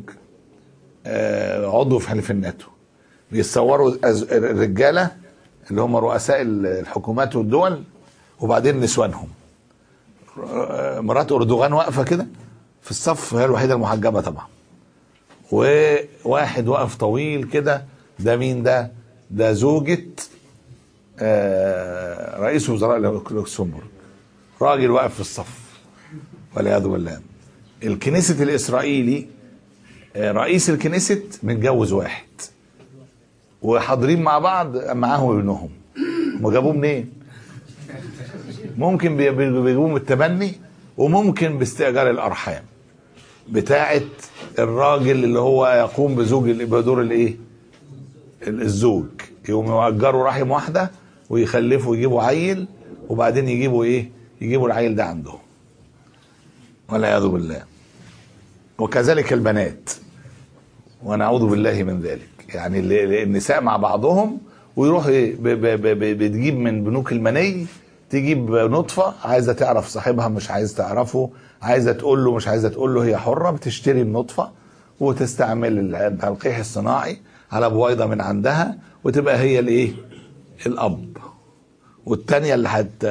عضو في حلف الناتو، بيتصوروا الرجالة اللي هم رؤساء الحكومات والدول وبعدين نسوانهم. مرات أردوغان واقفة كده في الصف، هي الوحيدة المحجبة طبعا، وواحد واقف طويل كده، ده مين ده؟ ده زوجة رئيس وزراء لوكسمبورغ، راجل واقف في الصف والعياذ بالله. الكنيست الإسرائيلي رئيس الكنيست متجوز واحد وحاضرين مع بعض معاهم ابنهم، ما جابوه منين؟ ممكن بيجيبوه من التبني، وممكن باستئجار الأرحام بتاعت الراجل اللي هو يقوم بزوج بدور الايه الزوج، يقوم يؤجروا رحم واحده ويخلفوا يجيبوا عيل، وبعدين يجيبوا ايه يجيبوا العيل ده عندهم والعياذ بالله. وكذلك البنات ونعوذ بالله من ذلك، يعني النساء مع بعضهم ويروح بتجيب من بنوك المني، تجيب نطفة عايزة تعرف صاحبها مش عايز تعرفه، عايزة تقول له مش عايزة تقول له، هي حرة، بتشتري النطفة وتستعمل التلقيح الصناعي على بويضة من عندها، وتبقى هي الايه الأب، والتانية اللي هت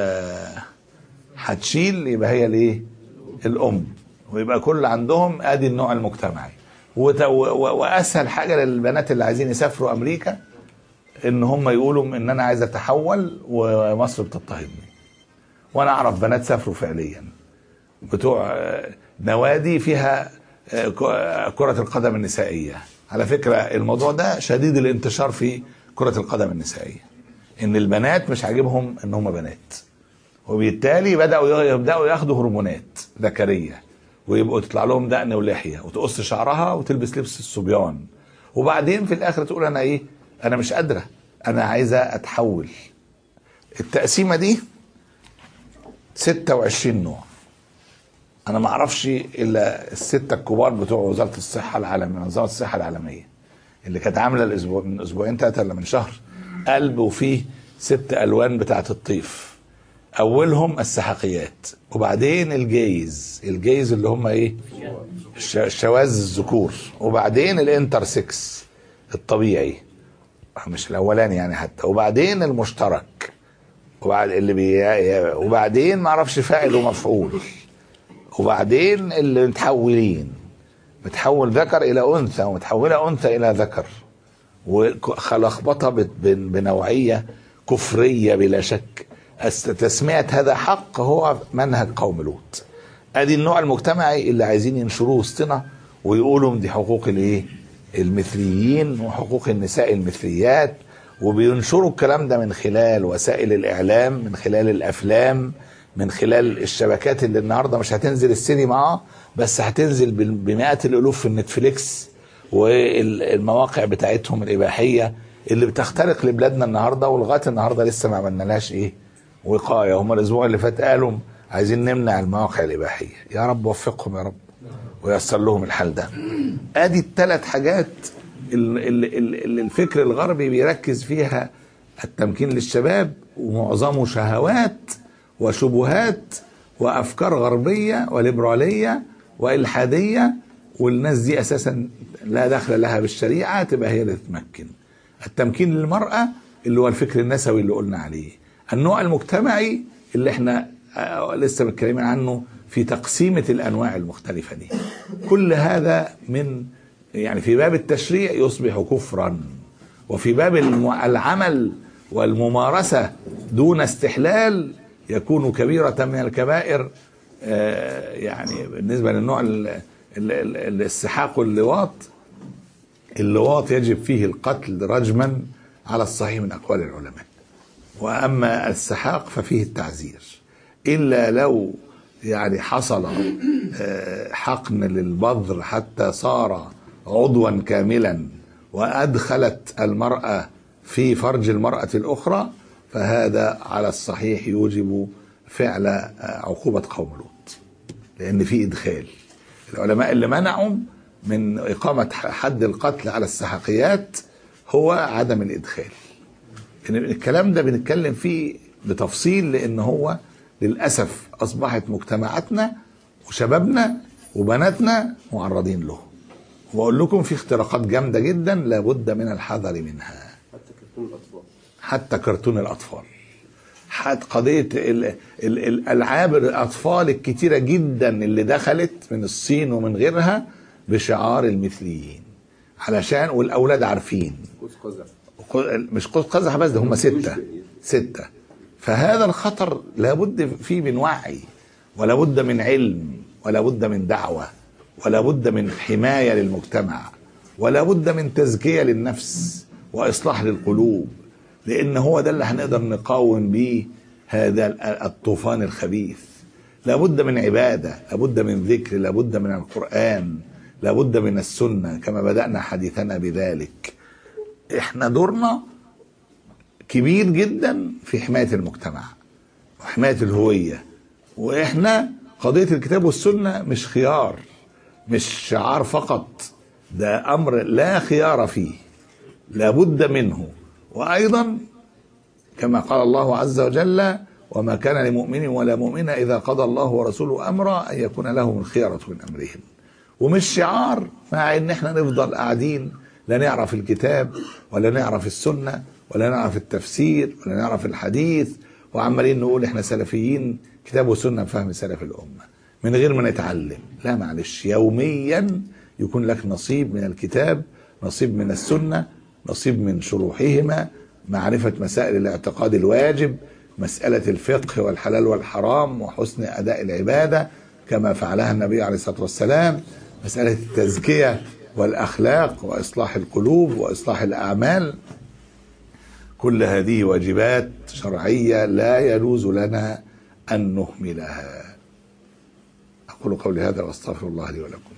هتشيل يبقى هي الايه الأم، ويبقى كل عندهم ادي النوع المجتمعي. واسهل حاجة للبنات اللي عايزين يسافروا أمريكا ان هم يقولوا ان انا عايز اتحول ومصر بتضطهدني. وانا اعرف بنات سافروا فعليا بتوع نوادي فيها كرة القدم النسائية. على فكرة الموضوع ده شديد الانتشار في كرة القدم النسائية، ان البنات مش عاجبهم ان هم بنات، وبالتالي بدأوا يبدأوا ياخدوا هرمونات ذكرية، ويبقوا تطلع لهم دقن ولحية وتقص شعرها وتلبس لبس الصبيان، وبعدين في الاخر تقول انا ايه انا مش قادرة، انا عايزة اتحول. التقسيمة دي ستة وعشرين نوع، انا ما اعرفش الا الستة الكبار بتوع وزارة الصحة العالمية، منظمة الصحة العالمية اللي كانت عاملة الاسبوع من اسبوعين ثلاثة ولا من شهر قلب وفيه ست الوان بتاعت الطيف. اولهم السحقيات، وبعدين الجيز الجيز اللي هم ايه الشواذ الذكور، وبعدين الانترسكس الطبيعي مش الاولاني يعني حتى، وبعدين المشترك، وبعد اللي بي... وبعدين ما اعرفش فاعل ومفعول، وبعدين اللي متحولين، متحول ذكر الى انثى ومتحوله انثى الى ذكر، وخلخبطها بنوعيه كفريه بلا شك. تسمية هذا حق هو منهج قوم لوط. ادي النوع المجتمعي اللي عايزين ينشروه وسطنا ويقولوا دي حقوق الايه المثليين وحقوق النساء المثليات وبينشروا الكلام ده من خلال وسائل الإعلام، من خلال الأفلام، من خلال الشبكات اللي النهاردة مش هتنزل السينما بس هتنزل بمئات الألوف في النتفليكس والمواقع بتاعتهم الإباحية اللي بتخترق لبلادنا النهاردة، ولغاية النهاردة لسه ما عملناش إيه وقاية. هم الأسبوع اللي فات قالوا عايزين نمنع المواقع الإباحية. يا رب وفقهم يا رب ويسر لهم الحال ده. ادي الثلاث حاجات اللي الفكر الغربي بيركز فيها التمكين للشباب، ومعظمه شهوات وشبهات وافكار غربيه وليبراليه والحاديه، والناس دي اساسا لا دخل لها بالشريعه، تبقى هي اللي تتمكن. التمكين للمراه اللي هو الفكر النسوي اللي قلنا عليه. النوع المجتمعي اللي احنا لسه متكلمين عنه في تقسيمة الأنواع المختلفة دي. كل هذا من يعني في باب التشريع يصبح كفرا، وفي باب العمل والممارسة دون استحلال يكون كبيرة من الكبائر. يعني بالنسبة للنوع السحاق واللواط، اللواط يجب فيه القتل رجما على الصحيح من أقوال العلماء، وأما السحاق ففيه التعزير، إلا لو يعني حصل حقن للبذر حتى صار عضوا كاملا وأدخلت المرأة في فرج المرأة الأخرى، فهذا على الصحيح يوجب فعل عقوبة قوم لوط، لأن في إدخال. العلماء اللي منعوا من إقامة حد القتل على السحاقيات هو عدم الإدخال. الكلام ده بنتكلم فيه بتفصيل، لأن هو للأسف أصبحت مجتمعاتنا وشبابنا وبناتنا معرضين له. وأقول لكم في اختراقات جامدة جدا لابد من الحذر منها، حتى كرتون الأطفال، حتى كرتون الأطفال، حتى قضية ال ال الألعاب الأطفال الكتيرة جدا اللي دخلت من الصين ومن غيرها بشعار المثليين، علشان والأولاد عارفين مش قوس قزح بس، ده هم ستة ستة فهذا الخطر لابد فيه من وعي، ولا بد من علم، ولا بد من دعوة، ولا بد من حماية للمجتمع، ولا بد من تزكية للنفس وإصلاح للقلوب، لأن هو ده اللي هنقدر نقاوم به هذا الطوفان الخبيث. لا بد من عبادة، لا بد من ذكر، لا بد من القرآن، لا بد من السنة كما بدأنا حديثنا بذلك. احنا دورنا كبير جدا في حماية المجتمع وحماية الهوية، واحنا قضية الكتاب والسنة مش خيار، مش شعار فقط، ده امر لا خيار فيه، لابد منه. وايضا كما قال الله عز وجل: وما كان لمؤمن ولا مؤمنة اذا قضى الله ورسوله امرا ان يكون لهم الخيرة من امرهم. ومش شعار مع ان احنا نفضل قاعدين لا نعرف الكتاب ولا نعرف السنة ولا نعرف التفسير ولا نعرف الحديث، وعمالين نقول احنا سلفيين كتاب وسنة بفهم سلف الأمة من غير ما نتعلم. لا معلش، يوميا يكون لك نصيب من الكتاب، نصيب من السنة، نصيب من شروحهما، معرفة مسائل الاعتقاد الواجب، مسألة الفقه والحلال والحرام وحسن أداء العبادة كما فعلها النبي عليه الصلاة والسلام، مسألة التزكية والأخلاق وإصلاح القلوب وإصلاح الأعمال. كل هذه واجبات شرعية لا يجوز لنا أن نهملها. أقول قولي هذا وأستغفر الله لي ولكم.